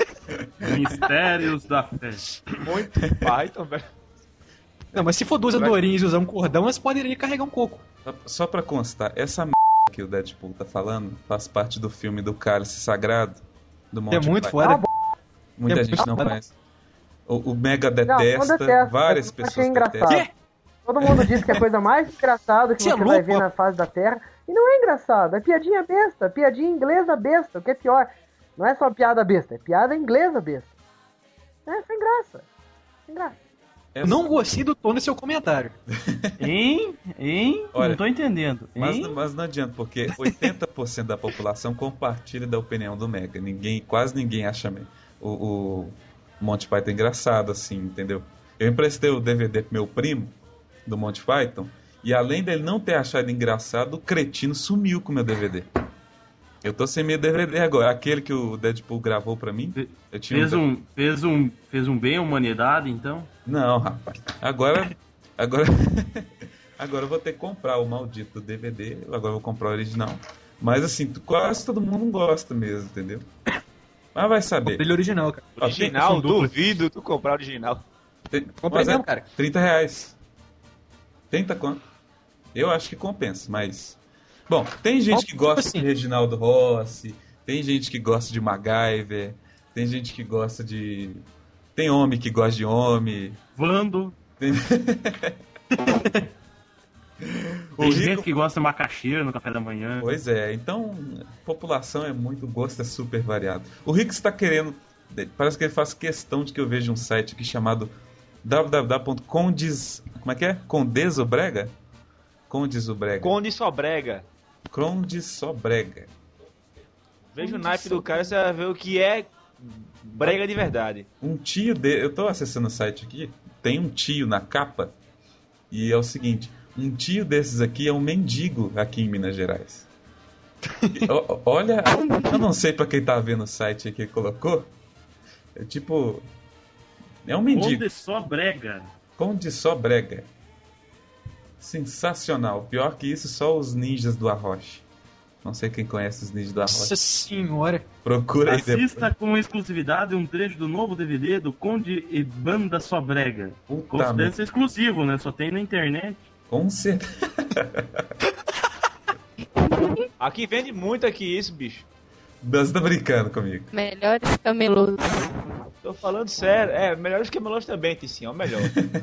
Mistérios da fé. Muito Python, velho. Não, mas se for duas andorinhas e usar um cordão, elas poderiam carregar um coco. Só, só pra constar, essa m que o Deadpool tá falando faz parte do filme do Cálice Sagrado do Monty É muito Python. foda. Muita É gente não muito foda. conhece. O, o Mega Não, detesta, não detesto. várias eu pessoas achei engraçado. detestam. Quê? Todo mundo diz que é a coisa mais engraçada que Você você é vai louco? ver na face da Terra. E não é engraçado, é piadinha besta, piadinha inglesa besta, o que é pior. Não é só piada besta, é piada inglesa besta. É sem graça. Sem graça. Eu não gostei do tom do seu comentário. Hein? Hein? Olha, não tô entendendo. Mas, Hein? não- mas não adianta, porque oitenta por cento da população compartilha da opinião do Mega. Ninguém, quase ninguém acha me- o, o Monty Python engraçado, assim, entendeu? Eu emprestei o D V D pro meu primo, do Monty Python, e além dele não ter achado engraçado, o cretino sumiu com o meu D V D. Eu tô sem meu D V D agora. Aquele que o Deadpool gravou pra mim, eu tinha Fez um, fez, um, fez um bem à humanidade, então? Não, rapaz. Agora. Agora. Agora eu vou ter que comprar o maldito D V D. Agora eu vou comprar o original. Mas assim, tu- quase todo mundo gosta mesmo, entendeu? Mas vai saber. Ele é original, cara. Ó, tem- Original, são duplas. duvido tu comprar original. tem- Comprei mas é mesmo, cara. trinta reais. trinta quanto? Eu acho que compensa, mas. Bom, tem gente que gosta assim. de Reginaldo Rossi, tem gente que gosta de MacGyver, tem gente que gosta de. Tem homem que gosta de homem. Vando. Tem, O Tem rico- gente que gosta de macaxeira no café da manhã. Pois é, então população é muito, o gosto é super variado. O Rick está querendo, parece que ele faz questão de que eu veja um site aqui chamado w w w ponto condes, como é que é? Condesobrega? Condesobrega. Conde Sobrega. Condesobrega. Veja o naipe do cara, você vai ver o que é brega de verdade. Um tio de, eu tô acessando o site aqui, tem um tio na capa e é o seguinte, um tio desses aqui é um mendigo aqui em Minas Gerais. E, ó, olha, eu não sei pra quem tá vendo o site aí que ele colocou. É tipo, é um mendigo. Onde só brega. Conde só brega. Sensacional. Pior que isso, só os ninjas do Arroche. Não sei quem conhece os ninjas do Nossa Arroche. senhora. Procura aí depois. Assista com exclusividade um trecho do novo D V D do Conde e Banda Só Brega. Puta Considera merda. ser exclusivo, né? Só tem na internet. Com certeza. Aqui vende muito aqui isso, bicho. Você tá brincando comigo. Melhores camelôs. Tô falando sério. É, melhores que Melões também, Ticinho, é o melhor.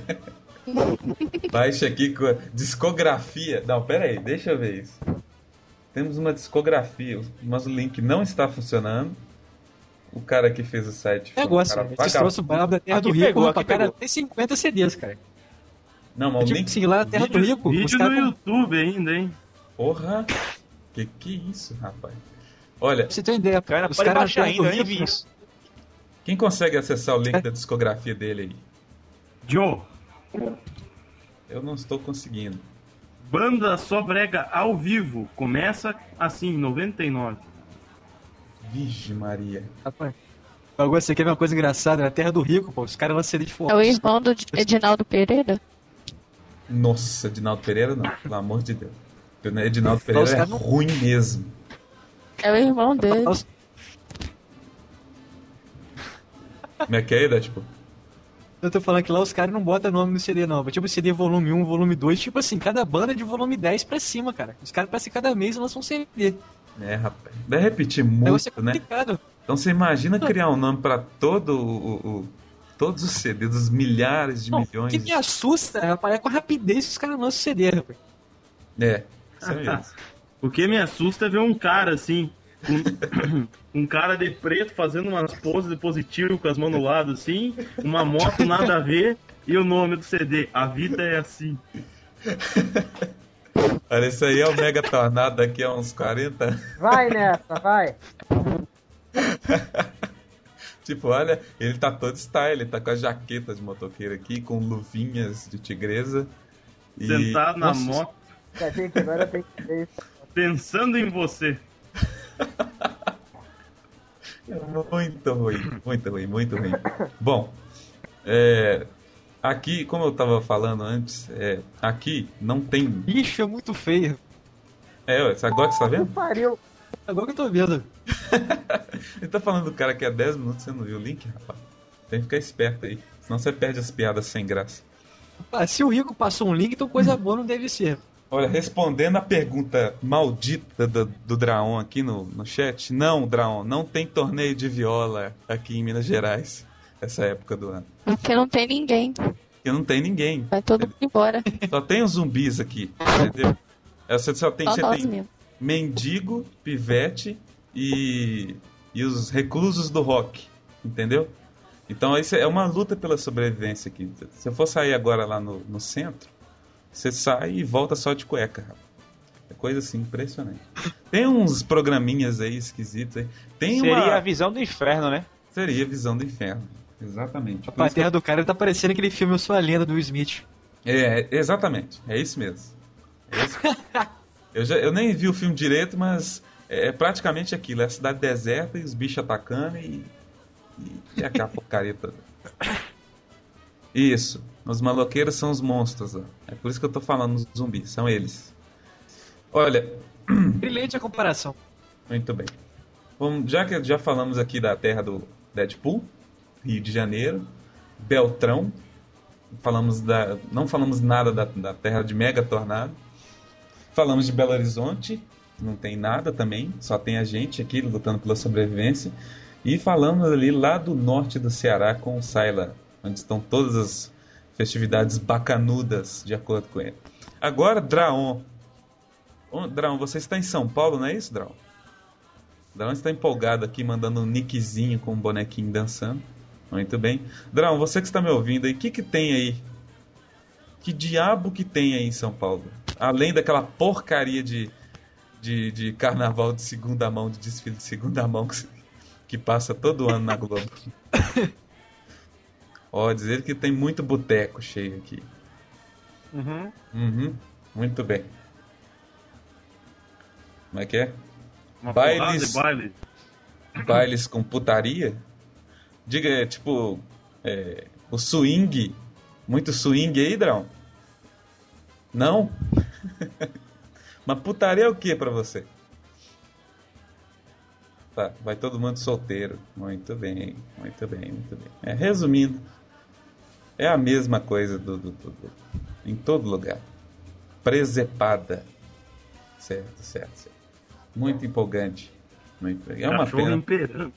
Baixa aqui com a discografia. Não, pera aí, deixa eu ver isso. Temos uma discografia, mas o link não está funcionando. O cara que fez o site. foi um Negócio, cara velho. Esses vagabundo. troços bravos da Terra Aqui do Rico, pegou, rapaz, aqui cara, pegou. tem cinquenta C Ds, cara. Não, mas o Tipo link. assim, lá na Terra do Rico, os Vídeo caras no tão- YouTube ainda, hein? Porra! Que que é isso, rapaz? Olha, Pra você ter uma ideia, Cara, os pode caras na baixar Terra do ainda, nem Rico, vi isso. quem consegue acessar o link da discografia dele aí? Joe, Eu não estou conseguindo. Banda Só Brega ao vivo. Começa assim, em noventa e nove. Vixe Maria. rapaz. Agora você quer ver uma coisa engraçada? Na Terra do Rico, pô, os caras lançam C D de É o forró. irmão do Edinaldo Pereira? Nossa, Edinaldo Pereira não, pelo amor de Deus. Edinaldo Pereira Os é caras não- ruim mesmo. É o irmão dele. Os- Como é que é, tipo? Eu tô falando que lá os caras não botam nome no C D, não. Tipo, C D volume um, volume dois, tipo assim, cada banda é de volume dez pra cima, cara. Os caras parecem que cada mês lançam um C D. É, rapaz. Deve repetir O negócio muito, é né? complicado. Então você imagina criar um nome pra todo o, o- todos os C Ds, dos milhares de Não, o milhões. que me assusta é com a rapidez que os caras lançam C D, rapaz. É, isso é mesmo. O que me assusta é ver um cara assim, com um cara de preto fazendo umas poses de positivo com as mãos no lado assim, uma moto nada a ver e o nome do C D, A Vida é Assim. Olha, isso aí é o Mega Tornado daqui a uns quarenta anos. Vai nessa, vai. Tipo, olha, ele tá todo style, ele tá com a jaqueta de motoqueiro aqui, com luvinhas de tigresa. E... Sentado na Nossa, moto, Quer ver que agora tem que ver isso. pensando em você. Muito ruim, muito ruim, muito ruim. Bom, é, aqui, como eu tava falando antes, é, aqui não tem. Bicho, é muito feio. É, ué, agora que você tá Que vendo? pariu. Agora que eu tô vendo. Ele tá falando do cara que é dez minutos, você não viu o link, rapaz? Tem que ficar esperto aí, senão você perde as piadas sem graça. Ah, se o Rico passou um link, então coisa boa não deve ser. Olha, respondendo a pergunta maldita do, do Draon aqui no, no chat, não, Draon, não tem torneio de viola aqui em Minas Gerais, essa época do ano. Porque não tem ninguém. Porque não tem ninguém. Vai todo mundo embora. Só tem os zumbis aqui, entendeu? É, Você só tem, Só você nós tem mesmo. mendigo, pivete e, e os reclusos do rock, entendeu? Então isso é uma luta pela sobrevivência aqui. Se eu for sair agora lá no, no centro, você sai e volta só de cueca, rapaz. É coisa assim impressionante. Tem uns programinhas aí esquisitos aí. Tem Seria uma... a visão do inferno, né? Seria visão do inferno. Exatamente. Por A isso que terra do cara tá parecendo aquele filme Eu Sou a Lenda do Will Smith. É, exatamente. É isso mesmo. É isso. eu, já, eu nem vi o filme direito, mas é praticamente aquilo. É a cidade deserta e os bichos atacando e, e, e aquela porcaria toda. Isso. Os maloqueiros são os monstros. Ó. É por isso que eu tô falando dos zumbis. São eles. Olha, Brilhante a comparação. muito bem. Vamos, já que já falamos aqui da terra do Deadpool, Rio de Janeiro, Beltrão, falamos da, não falamos nada da, da terra de Mega Tornado, falamos de Belo Horizonte, não tem nada também, só tem a gente aqui lutando pela sobrevivência, e falamos ali lá do norte do Ceará com o Saila, onde estão todas as festividades bacanudas, de acordo com ele. Agora, Draon. Ô, Draon, você está em São Paulo, não é isso, Draon? Draon está empolgado aqui, mandando um nickzinho com um bonequinho dançando. Muito bem. Draon, você que está me ouvindo aí, o que que tem aí? Que diabo que tem aí em São Paulo? Além daquela porcaria de, de, de carnaval de segunda mão, de desfile de segunda mão que, que passa todo ano na Globo. Ó, dizer que tem muito boteco cheio aqui. Uhum. Uhum, muito bem. Como é que é? Uma Bailes. porrada de baile. Bailes com putaria? Diga, é, tipo, é, o swing. Muito swing aí, Draun? Não? Mas putaria é o que pra você? Tá, vai todo mundo solteiro. Muito bem, muito bem, muito bem. É, resumindo, é a mesma coisa do, do, do, do, em todo lugar. Presepada. Certo, certo, certo. Muito empolgante. Muito, é uma Cachorro pena. imperando.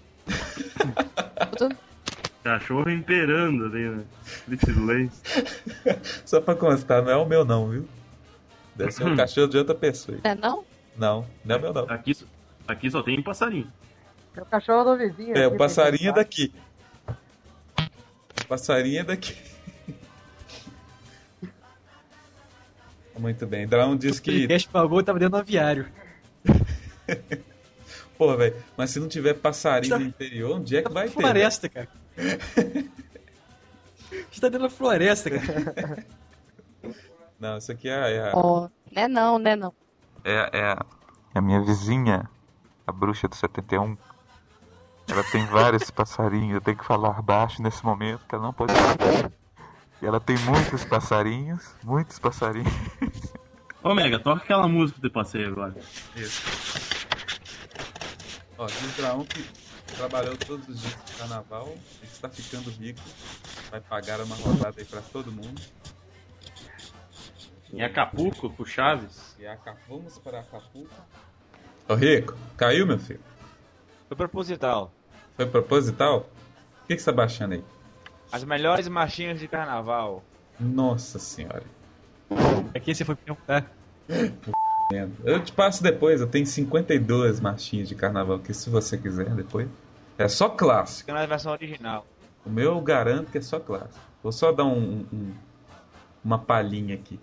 Cachorro imperando ali, né? De silêncio. Só pra constar, não é o meu não, viu? Deve ser um cachorro de outra pessoa. É não? Não, não é o meu não. Aqui, aqui só tem passarinho. É o cachorro do vizinho. É, aqui, o passarinho é tem daqui. O passarinho é daqui. Muito bem. Draun diz O que... podcast pagou, tava dentro do aviário. Pô, velho, mas se não tiver passarinho no interior, onde é que vai ter? Floresta, cara. Você tá dentro da floresta, cara. Não, isso aqui é, é, a, Ó, né não, né não. é, é, a, é a minha vizinha, a bruxa do setenta e um. Ela tem vários passarinhos, eu tenho que falar baixo nesse momento, que ela não pode falar. Ela tem muitos passarinhos, muitos passarinhos. Ô Mega, toca aquela música que eu passei agora. Isso. Ó, diz pra um que trabalhou todos os dias no carnaval, está ficando rico, vai pagar uma rodada aí pra todo mundo. Em Acapulco, pro Chaves. E Acapulco, vamos para Acapulco. Ô Rico, caiu meu filho? Foi proposital. Foi proposital? O que, que você tá baixando aí? As melhores marchinhas de carnaval. Nossa senhora. Aqui você foi perguntar. Eu te passo depois, eu tenho cinquenta e duas marchinhas de carnaval, que se você quiser depois. É só clássico. Fica na versão original. O meu eu garanto que é só clássico. Vou só dar um, um, uma palhinha aqui.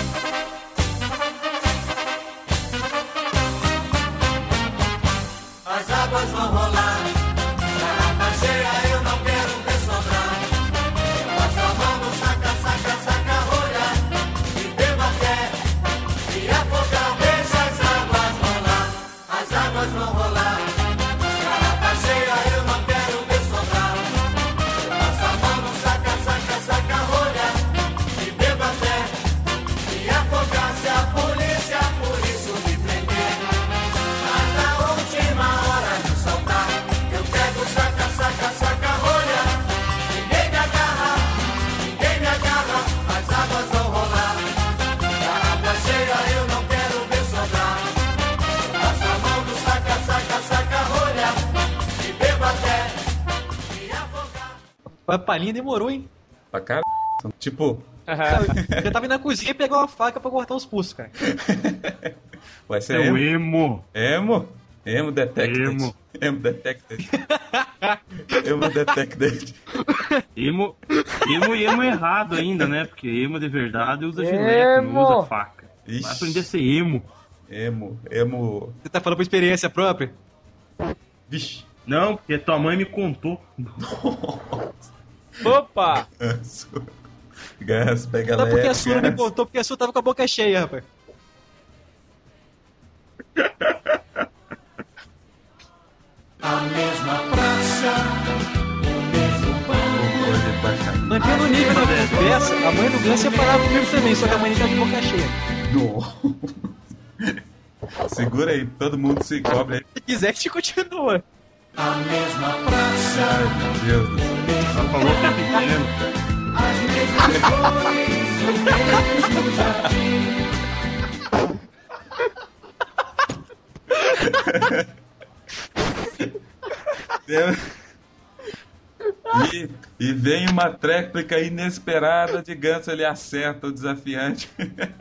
As águas vão rolar, garrafa cheia eu não quero ver sobrar. Passa a mão no saca, saca, saca, rolha, e beba até e afogar, deixa as águas rolar. As águas vão rolar, garrafa cheia eu não quero ver sobrar. Passa a mão no saca, saca, saca, rolha, e beba até e afogar, se a polícia por isso me prender. Mas na última hora de soltar, eu pego saca, saca, saca, rolha. Ninguém me agarra, ninguém me agarra, as águas vão rolar. Garrafa cheia eu não quero ver sobrar. Passa a mão no saca, saca, saca, rolha. E bebo até me afogar. A palhinha demorou, hein? Pra caralho. Tipo, Eu já tava indo na cozinha e pegou uma faca pra cortar os pulsos, cara. vai ser É o emo. emo. Emo? Emo detected. Emo. Emo detected. Emo detected. Emo, emo e emo errado ainda, né? Porque emo de verdade usa gilete, não Emo. usa faca. Ixi. Vai aprender a ser emo. Emo. Emo. Você tá falando por experiência própria? Vixe. Não, porque tua mãe me contou. Opa! Ganso. Ganso, pega Não, leve. porque a sua não me ganso. contou, porque a sua tava com a boca cheia, rapaz. A mesma praça, o mesmo pão. Coisa de baixar. Mantendo o nível da conversa, a mãe do Ganso ia falar comigo também, só que a mãe tá de boca cheia. Não. Segura aí, todo mundo se cobre aí. Se quiser, que te continua. A mesma praça, Meu Deus do céu. Só falou que é pequeno. as mesmas cores, o mesmo jardim. E, e vem uma tréplica inesperada de Ganso, ele acerta o desafiante.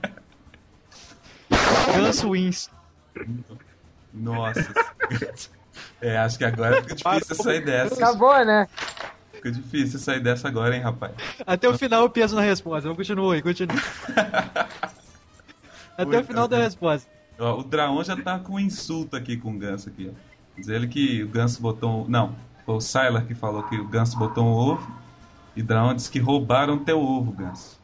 Ganso wins. Nossa. É, acho que agora fica difícil sair dessa. Acabou, né? Fica difícil sair dessa agora, hein, rapaz. Até o final eu peso na resposta. Vamos continuar aí, continua. Até o final da resposta. Ó, o Draon já tá com um insulto aqui com o Ganso aqui, ó. Diz ele que o Ganso botou... um- Não, foi o Sylar que falou que o Ganso botou um ovo. E Draon disse que roubaram teu ovo, Ganso.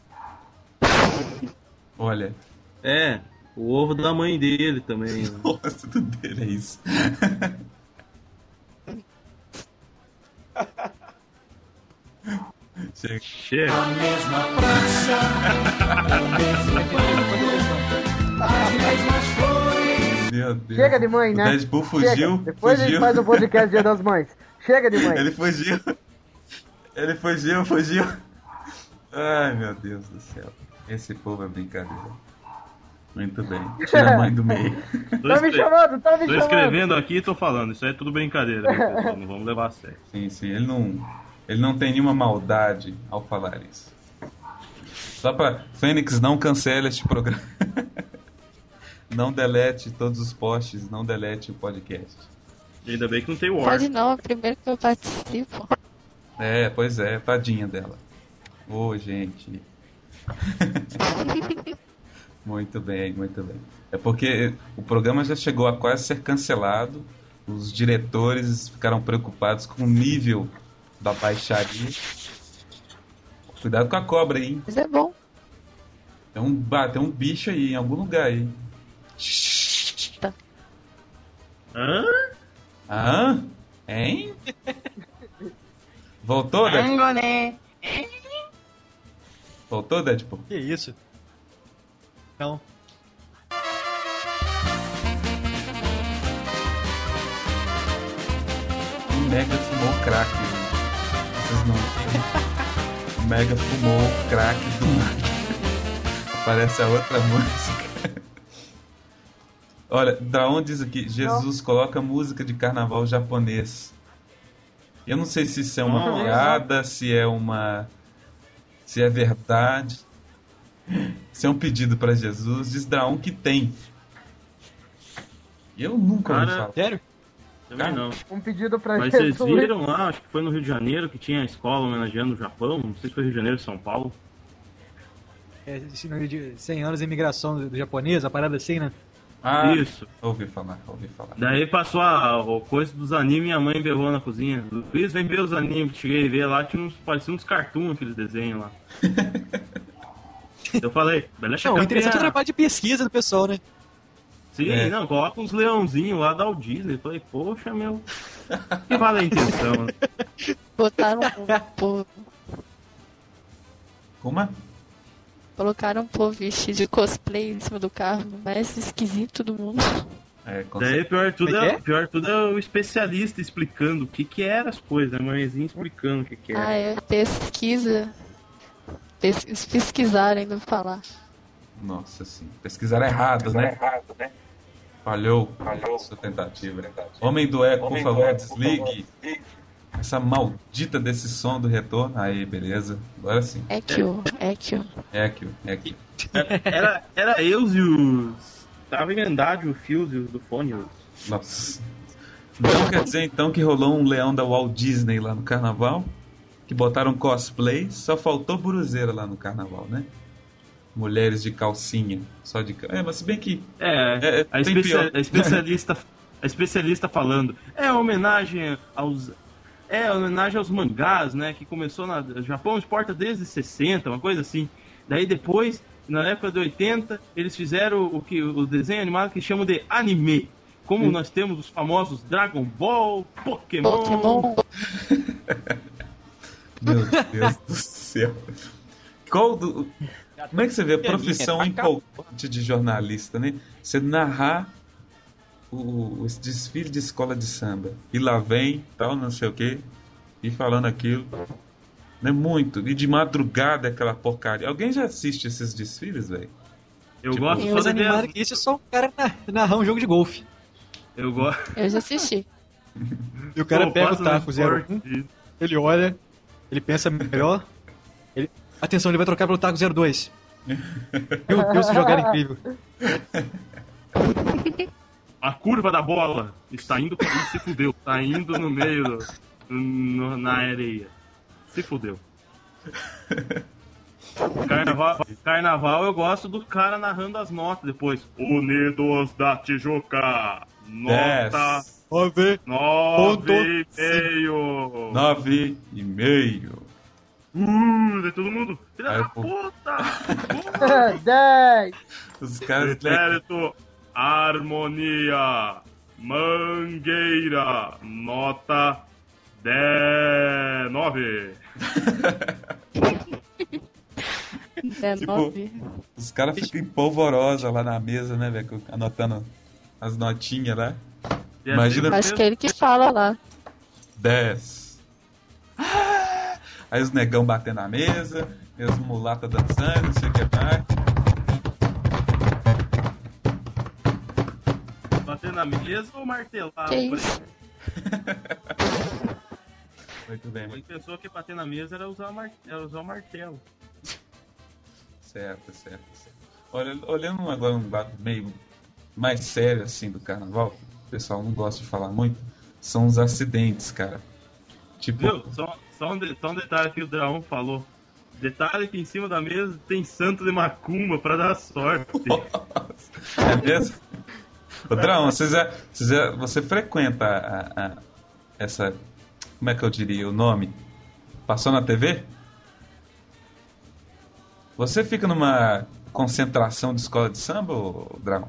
Olha, É, o ovo da mãe dele também. Né? nossa, tudo dele é isso. Chega. Chega. A mesma praça, o mesmo pão. As mesmas cores. Meu Deus. Chega de mãe, O né? Deadpool fugiu. Chega. Depois a fugiu. gente faz o podcast Dia das Mães. Chega de mãe. Ele fugiu. Ele fugiu, fugiu. Ai, meu Deus do céu. Esse povo é brincadeira. Muito bem. Tira a mãe do meio. Tô, Tá me escre- chamando, tá me tô chamando. escrevendo aqui e tô falando. Isso aí é tudo brincadeira, viu, pessoal? Não vamos levar a sério. Sim, sim. Ele não, ele não tem nenhuma maldade ao falar isso. Só pra Fênix, não cancele este programa. Não delete todos os posts, não delete o podcast. Ainda bem que não tem War. Pode não, é o primeiro que eu participo. É, pois é, tadinha dela. Ô, gente. Muito bem, muito bem. É porque o programa já chegou a quase ser cancelado. Os diretores ficaram preocupados com o nível da baixaria. Cuidado com a cobra aí, hein? Mas é bom. Tem um, bah, tem um bicho aí, em algum lugar aí. Tá. Hã? Hã? Hein? Voltou, né? Angoné. Voltou, Deadpool? Que isso? Não. O Mega fumou crack. Vocês não viram? O Mega fumou crack do nada. Aparece a outra música. Olha, da onde diz aqui? Jesus coloca música de carnaval japonês. Eu não sei se isso é uma Nossa. piada, se é uma... Se é verdade. Se é um pedido pra Jesus. Diz Draon que tem. Eu nunca ouvi Cara, falar. Sério? Também não. Um pedido pra Mas vocês Jesus. viram lá, acho que foi no Rio de Janeiro, que tinha a escola homenageando o Japão. Não sei se foi Rio de Janeiro ou São Paulo. É, esse número de cem anos de imigração do, do japonês, a parada assim, né? Ah, Isso. ouvi falar, ouvi falar. Daí passou a, a coisa dos animes e minha mãe berrou na cozinha. Luiz, vem ver os animes. Cheguei a ver lá, tinha uns, parecia uns cartoons aqueles desenhos lá. Eu falei, beleza, Não, o interessante é o campeã. trabalho de pesquisa do pessoal, né? Sim, É. não, coloca uns leãozinhos lá da Walt Disney. Eu falei, poxa, meu. Que vale a intenção, né? Botaram um povo. Como é? Colocaram um povo vestido de cosplay em cima do carro, mais esquisito do mundo. É, com Daí pior de tudo Como é é, que é? pior de tudo é o especialista explicando o que que era as coisas, a mãezinha explicando o que que era. Ah, é pesquisa. Pes eles pesquisaram ainda falar. Nossa, sim. Pesquisaram errado, né? Falhou. Falhou sua tentativa. Homem do Eco, por favor, desligue essa maldita desse som do retorno. Aí, beleza. Agora sim. Equio, Equio. Equio, Equio. Era, era eu e os. Tava emendado o fio do do fone. os- Nossa. Então quer dizer então que rolou um leão da Walt Disney lá no carnaval? Que botaram cosplay, só faltou buruzeira lá no carnaval, né? Mulheres de calcinha, só de... É, mas se bem que... É, É, é, a, tem especia- pior. a especialista, a especialista falando. É homenagem aos. É homenagem aos mangás, né? Que começou na. O Japão exporta desde sessenta, uma coisa assim. Daí depois, na época de oitenta, eles fizeram o que o desenho animado que chamam de anime. Como nós temos os famosos Dragon Ball, Pokémon. Pokémon. Meu Deus do céu. Qual do... Como é que você vê a profissão empolgante de jornalista, né? Você narrar o, esse desfile de escola de samba. E lá vem, tal, não sei o quê. E falando aquilo. Né? Muito. E de madrugada aquela porcaria. Alguém já assiste esses desfiles, velho? Eu Tipo, gosto Tem só uns de ver. animados as- que isso é só um cara na- narrar um jogo de golfe. Eu gosto. Eu já assisti. E o cara Pô, pega o passa no taco zero esporte. um, ele olha, ele pensa melhor. Ele... Atenção, ele vai trocar pelo taco zero dois. Meu Deus, que jogada incrível. A curva da bola está indo pra se fudeu. Tá indo no meio do, no- na areia. Se fudeu. Carnaval, carnaval eu gosto do cara narrando as notas depois. Unidos da Tijuca. Nota Dez. Nove. nove e meio. Nove e meio. Uh, de todo mundo. Filha Aí, da pô. puta. dez. Os caras... Pretérito, harmonia, mangueira, nota dez, nove. dezenove. Os caras ficam polvorosa lá na mesa, né, velho? Anotando as notinhas lá. E Imagina- assim, Acho que é ele que fala lá. dez. Ah! Aí os negão batendo na mesa, e os mulatas dançando, não sei o que mais. bater na mesa ou martelar? Que isso? Muito bem, Ele muito pensou que bater na mesa era usar, mar... era usar o martelo. certo, certo, certo. Olha, olhando agora um lado meio mais sério assim do carnaval, o pessoal não gosta de falar muito, são os acidentes, cara. Tipo, Viu? Só, só, um de... só um detalhe que o Draon falou. Detalhe que em cima da mesa tem santo de macumba pra dar sorte. é mesmo? Ô, Drão, você, já, você, já- você frequenta a- a- essa. Como é que eu diria o nome? Passou na T V? Você fica numa concentração de escola de samba, ô, Drão?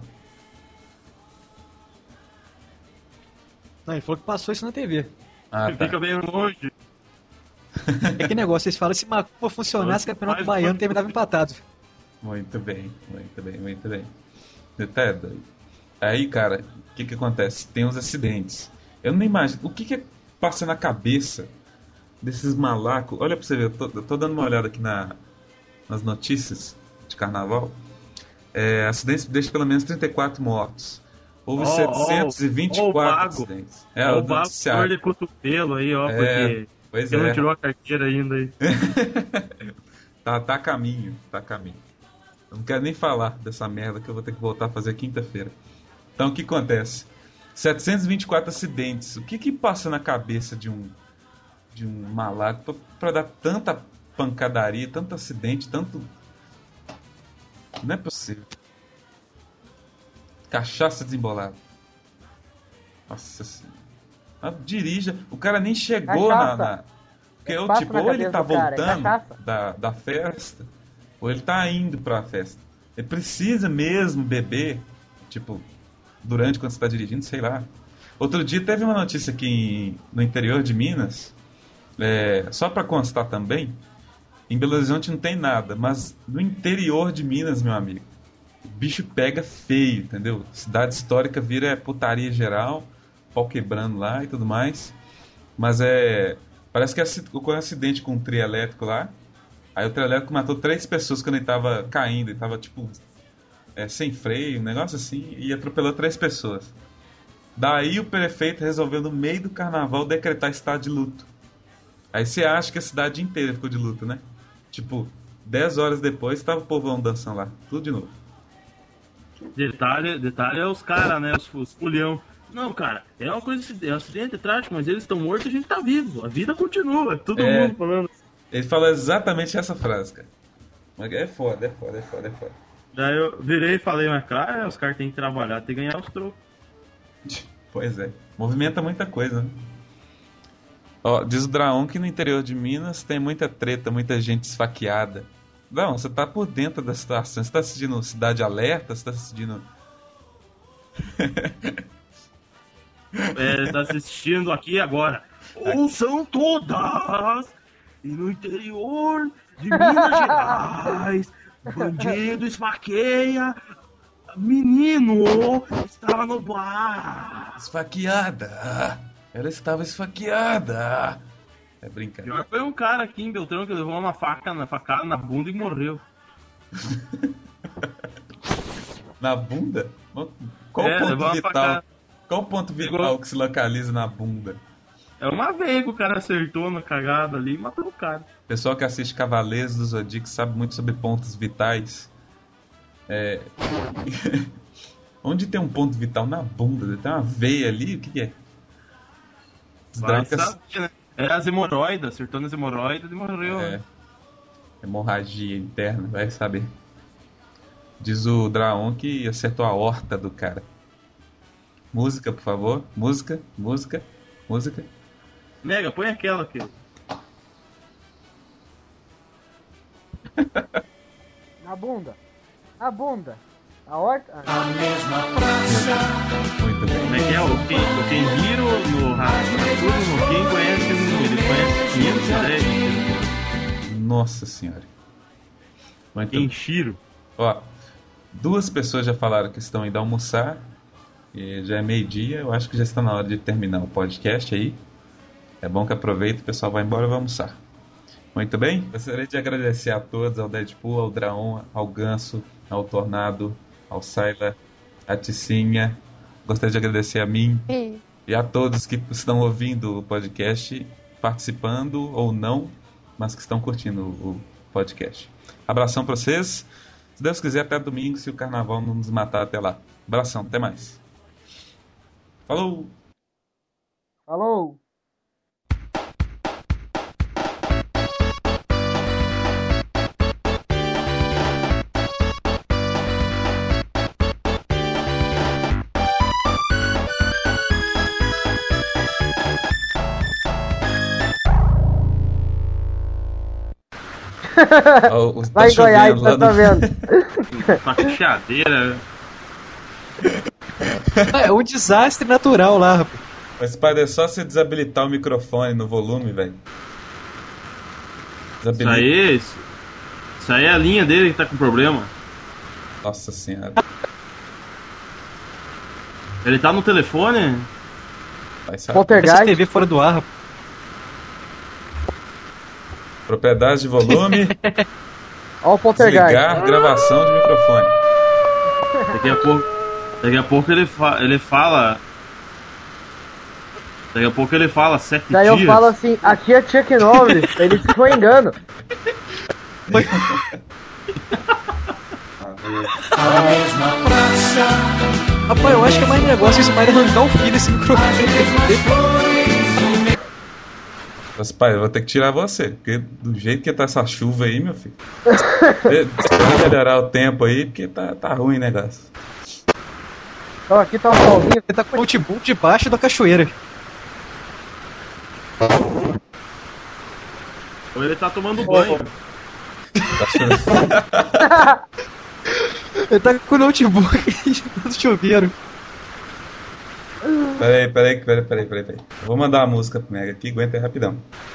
Não, ele falou que passou isso na T V. Ah, Você tá. fica bem longe. É que negócio, vocês falam, se Macumba funcionasse, campeonato baiano terminava empatado. Muito bem, muito bem, muito bem. Você tá doido. Aí, cara, o que que acontece? Tem uns acidentes. Eu não imagino. O que que passa na cabeça desses malacos? Olha pra você ver, eu tô, eu tô dando uma olhada aqui na, nas notícias de carnaval. É, acidentes deixam pelo menos trinta e quatro mortos. Houve Ó, setecentos e vinte e quatro ó, ó, acidentes. É, Ó, o o Bago noticiário. de cotovelo aí, ó, É, porque pois ele é. não tirou a carteira ainda aí. Tá, tá a caminho, tá a caminho. Eu não quero nem falar dessa merda que eu vou ter que voltar a fazer quinta-feira. Então, o que acontece? setecentos e vinte e quatro acidentes. O que que passa na cabeça de um de um malaco pra, pra dar tanta pancadaria, tanto acidente, tanto... Não é possível. Cachaça desembolada. Nossa senhora. Ah, dirija. O cara nem chegou na... Cachaça. na... Porque, ou, Passa tipo, na ou ele cabeça tá do cara, é voltando cachaça. da, da festa, ou ele tá indo pra festa. Ele precisa mesmo beber, tipo, durante quando você tá dirigindo, sei lá. Outro dia teve uma notícia aqui em- no interior de Minas, é, só pra constar também, em Belo Horizonte não tem nada, mas no interior de Minas, meu amigo, o bicho pega feio, entendeu? Cidade histórica vira putaria geral, pau quebrando lá e tudo mais. Mas é... Parece que aci- ocorreu um acidente com um trio elétrico lá. Aí o trio elétrico matou três pessoas quando ele tava caindo. Ele tava, tipo, é, sem freio, um negócio assim, e atropelou três pessoas. Daí o prefeito resolveu, no meio do carnaval, decretar estado de luto. Aí você acha que a cidade inteira ficou de luto, né? Tipo, dez horas depois, tava o povão dançando lá. Tudo de novo. Detalhe, detalhe é os caras, né? Os, os pulhão. Não, cara, é uma coisa, é um acidente trágico, mas eles estão mortos e a gente tá vivo. A vida continua. Todo É. mundo falando. Ele falou exatamente essa frase, cara. Mas é foda, é foda, é foda, é foda. Daí eu virei e falei, mas claro, os caras têm que trabalhar, tem que ganhar os trocos. Pois é. Movimenta muita coisa, né? Ó, diz o Draon que no interior de Minas tem muita treta, muita gente esfaqueada. Não, você tá por dentro da situação. Você tá assistindo Cidade Alerta? Você tá assistindo... É, tá assistindo aqui agora. Ouçam todas! E no interior de Minas Gerais, bandido esfaqueia. Menino estava no bar. Esfaqueada! Ela estava esfaqueada! É brincadeira. Pior foi um cara aqui em Beltrão que levou uma faca na facada na bunda e morreu. Na bunda? Qual É, o ponto levou uma vital? facada. Qual o ponto vital Pegou- que se localiza na bunda? É uma vez que o cara acertou na cagada ali e matou o cara. Pessoal que assiste Cavaleiros do Zodíaco sabe muito sobre pontos vitais. É... Onde tem um ponto vital? Na bunda. Tem uma veia ali? O que, que é? Os Vai dracas- saber, né? É as hemorroidas, acertou nas hemorroidas e morreu. É. Hemorragia interna, vai saber. Diz o Draon que acertou a horta do cara. Música, por favor. Música, música, música. Mega, põe aquela aqui. Na bunda. Na bunda. A horta. Ah, Muito bem. Como é que é? O Ken, o Kenhiro no Hakuro no Ken conhece, ele conhece quinhentos e dez. Nossa senhora. Muito bem. Kenshiro. Ó, duas pessoas já falaram que estão indo almoçar. E já é meio-dia, eu acho que já está na hora de terminar o podcast aí. É bom que aproveite, o pessoal vai embora e vai almoçar. Muito bem? Gostaria de agradecer a todos, ao Deadpool, ao Draon, ao Ganso, ao Tornado, ao Saila, a Ticinha. Gostaria de agradecer a mim Ei, e a todos que estão ouvindo o podcast, participando ou não, mas que estão curtindo o podcast. Abração pra vocês. Se Deus quiser, até domingo, se o carnaval não nos matar até lá. Abração, até mais. Falou! falou. Ó, os- Vai em tá Goiás, chovendo lá você tá no- vendo. Uma pichadeira. É um desastre natural lá, rapaz. Mas, padre, é só você desabilitar o microfone no volume, velho. Isso aí, isso, isso aí é a linha dele que tá com problema. Nossa senhora. Ele tá no telefone? Essa T V fora do ar. Propriedade de volume. Olha o poltergeist. Desligar gravação de microfone. Daqui a pouco, daqui a pouco ele, fa ele fala. Daqui a pouco ele fala sete Daí dias. eu falo assim, aqui é Chuck Norris, ele se foi engano. Rapaz, eu acho que é mais negócio isso, mais arrancar um fio desse microfone. Mas, pai, eu vou ter que tirar você, porque do jeito que tá essa chuva aí, meu filho. Espera melhorar o tempo aí, porque tá, tá ruim o negócio. Então aqui tá um solzinho. Você tá com o notebook debaixo da cachoeira. Ou ele tá tomando banho. Ele tá com o notebook no chuveiro. Peraí, peraí, peraí, peraí, peraí, peraí. Eu vou mandar uma música pro Mega aqui, aguenta aí rapidão.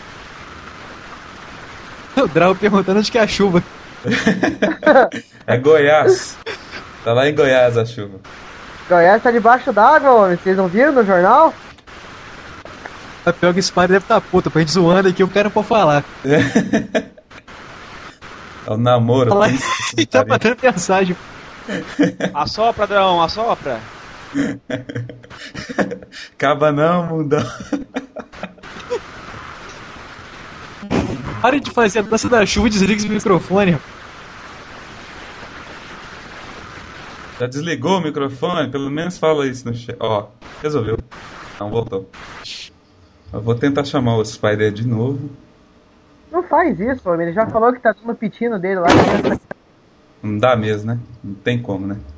O Drago perguntando onde que é a chuva. É Goiás. Tá lá em Goiás a chuva. Goiás tá debaixo d'água, homem. Vocês não viram no jornal? A pior que esse pai deve estar puta, pra gente zoando aqui, o cara não pode falar. É o namoro. Fala aí, tá mandando mensagem. Assopra, Drão, assopra. Acaba não, mundão. Para de fazer a dança da chuva e desliga esse microfone. Já desligou o microfone? Pelo menos fala isso no chat. Ó, resolveu. Não, voltou. Eu vou tentar chamar o Spider de novo. Não faz isso, homem. Ele já falou que tá dando pitino dele lá. Não dá mesmo, né? Não tem como, né?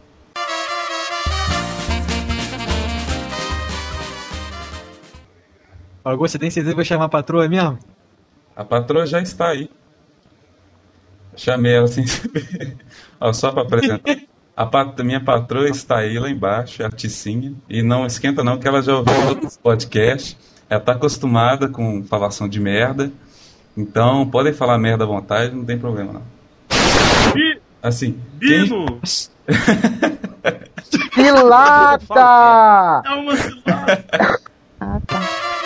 Algo, você tem certeza que vai chamar a patroa mesmo? A patroa já está aí. Chamei ela sem saber. Ó, só pra apresentar. A pat... minha patroa está aí lá embaixo, é a Ticinha. E não esquenta não, que ela já ouviu outros podcasts. Ela tá acostumada com falação de merda. Então, podem falar merda à vontade, não tem problema não. Assim, Dino! Quem... Cilada! É uma cilada! Ah, tá.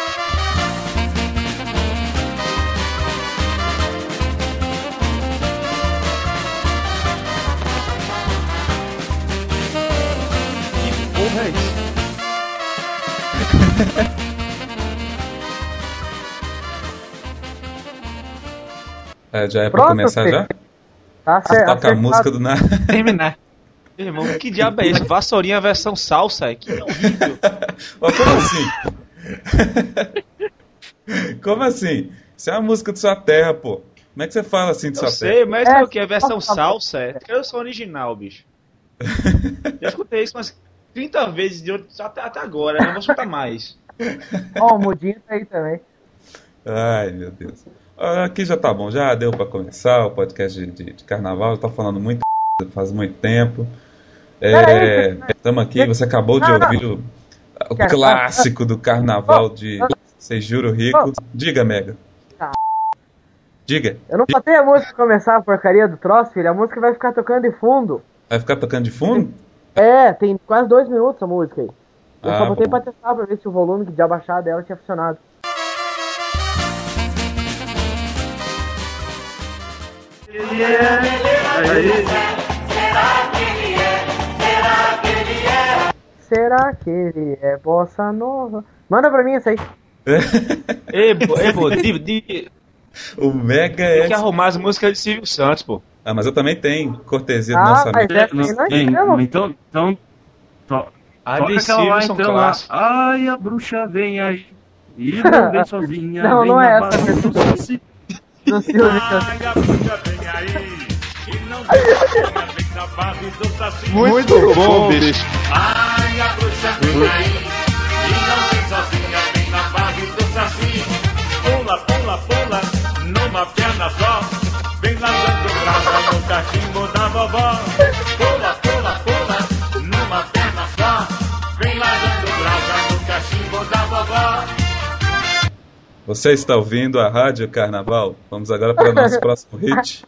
Porra, é isso? É, já é pra Pronto, começar filho. já? Tá certo. Toca a música do nada. Terminar. Irmão, que diabo é isso? Vassourinha versão salsa? É que horrível. Ó, como assim? Como assim? Isso é uma música de sua terra, pô. Como é que você fala assim de Eu sua sei, terra? mas É, é o que? É versão só- salsa? É. Eu sou original, bicho. Já escutei isso umas trinta vezes de outro, até, até agora, não vou escutar mais. Ó, o Mudinho tá aí também. Ai, meu Deus. Ah, aqui já tá bom, já deu pra começar o podcast de, de, de carnaval. Eu tô falando muito faz muito tempo. É, estamos aqui, você acabou de ouvir o, o clássico do carnaval de Sejuro Rico. Diga, Mega. Diga. Eu não botei a música pra começar a porcaria do troço, filho. A música vai ficar tocando de fundo. Vai ficar tocando de fundo? É, tem quase dois minutos a música aí. Eu Ah, só botei bom. pra testar, pra ver se o volume que de abaixar dela tinha funcionado. Será que ele é bossa nova? Manda pra mim isso aí. Ei, pô, ei, pô, de, de, O Mega tem é. que arrumar as músicas de Silvio Santos, pô. Ah, mas eu também tenho cortesia do Ah, nosso mas amigo. é assim, nós Bem, temos. então, então to, A toca de aquela Silvio lá são então lá. clássicos. Ai, a bruxa vem aí. E não vem sozinha. Não, vem não na é essa. base do saci. Do Silvio. Ai, a bruxa vem aí. E não vem sozinha, vem na base do saci. Muito bom, bicho. Ai, a bruxa vem aí. E não vem sozinha, vem na base do saci. Pula, pula, pula, numa perna só. Vem largando brasa no cachimbo da vovó. Pula, pula, pula, numa perna só. Vem largando brasa no cachimbo da vovó. Você está ouvindo a Rádio Carnaval? Vamos agora para o nosso próximo hit.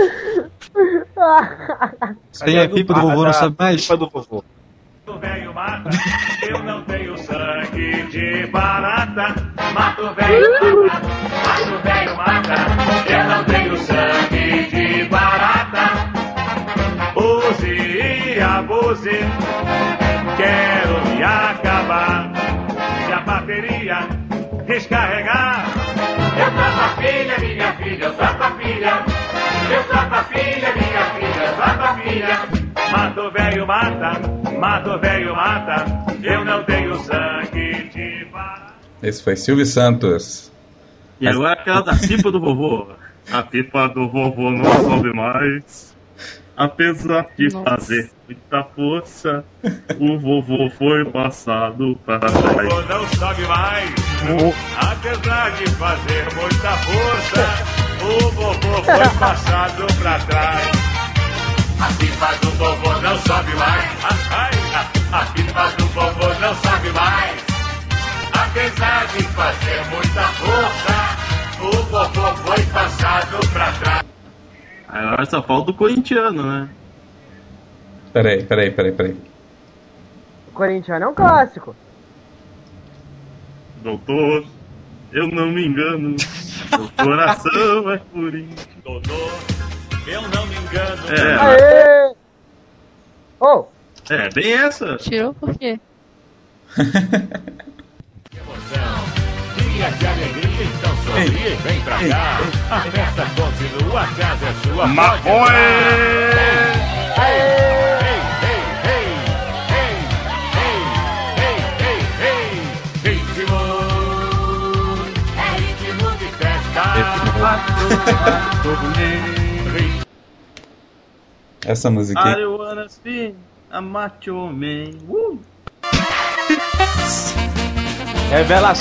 Tem a pipa do vovô, não sabe mais? Pipa do vovô. Velho mata, eu não tenho sangue de barata. Mato velho mata, mato velho mata, eu não tenho sangue de barata. Use e abuse, quero me acabar. Se a bateria descarregar, eu trato a filha, minha filha, eu trato a filha. Eu trato a filha, minha filha, eu trato a filha. Mato velho mata, mato velho mata, eu não tenho sangue de barata. Esse foi Silvio Santos. E agora aquela da pipa do vovô. A pipa do vovô não sobe mais. Apesar de Nossa. fazer muita força, o vovô foi passado para O trás. vovô não sobe mais, apesar de fazer muita força, o vovô foi passado pra trás. A pipa do vovô não sobe mais, ai, a, a pipa do vovô não sobe mais, apesar de fazer muita força, o vovô foi passado pra trás. Agora só falta o corintiano, né? Peraí, peraí, peraí, peraí. O corintiano é um clássico. Doutor, eu não me engano. Meu coração é purinho. Doutor, eu não me engano. É, Aê! Ô, é bem essa. Tirou por quê? Dia de alegria, então sorri e vem pra cá. A festa continua, a casa é sua. Maconha! Ei, ei, ei, ei, ei, ei, ei, ritmo, é ritmo de festa. Ritmo. Essa musiquinha. I wanna be a macho man. Uh!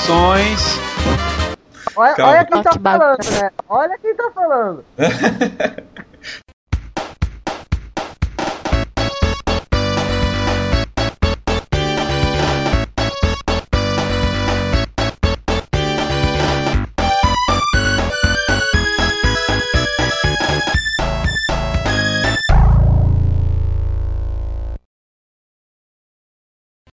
Revelações. olha, Calma. olha quem tá Ó, que bagunça. falando, né? Olha quem tá falando.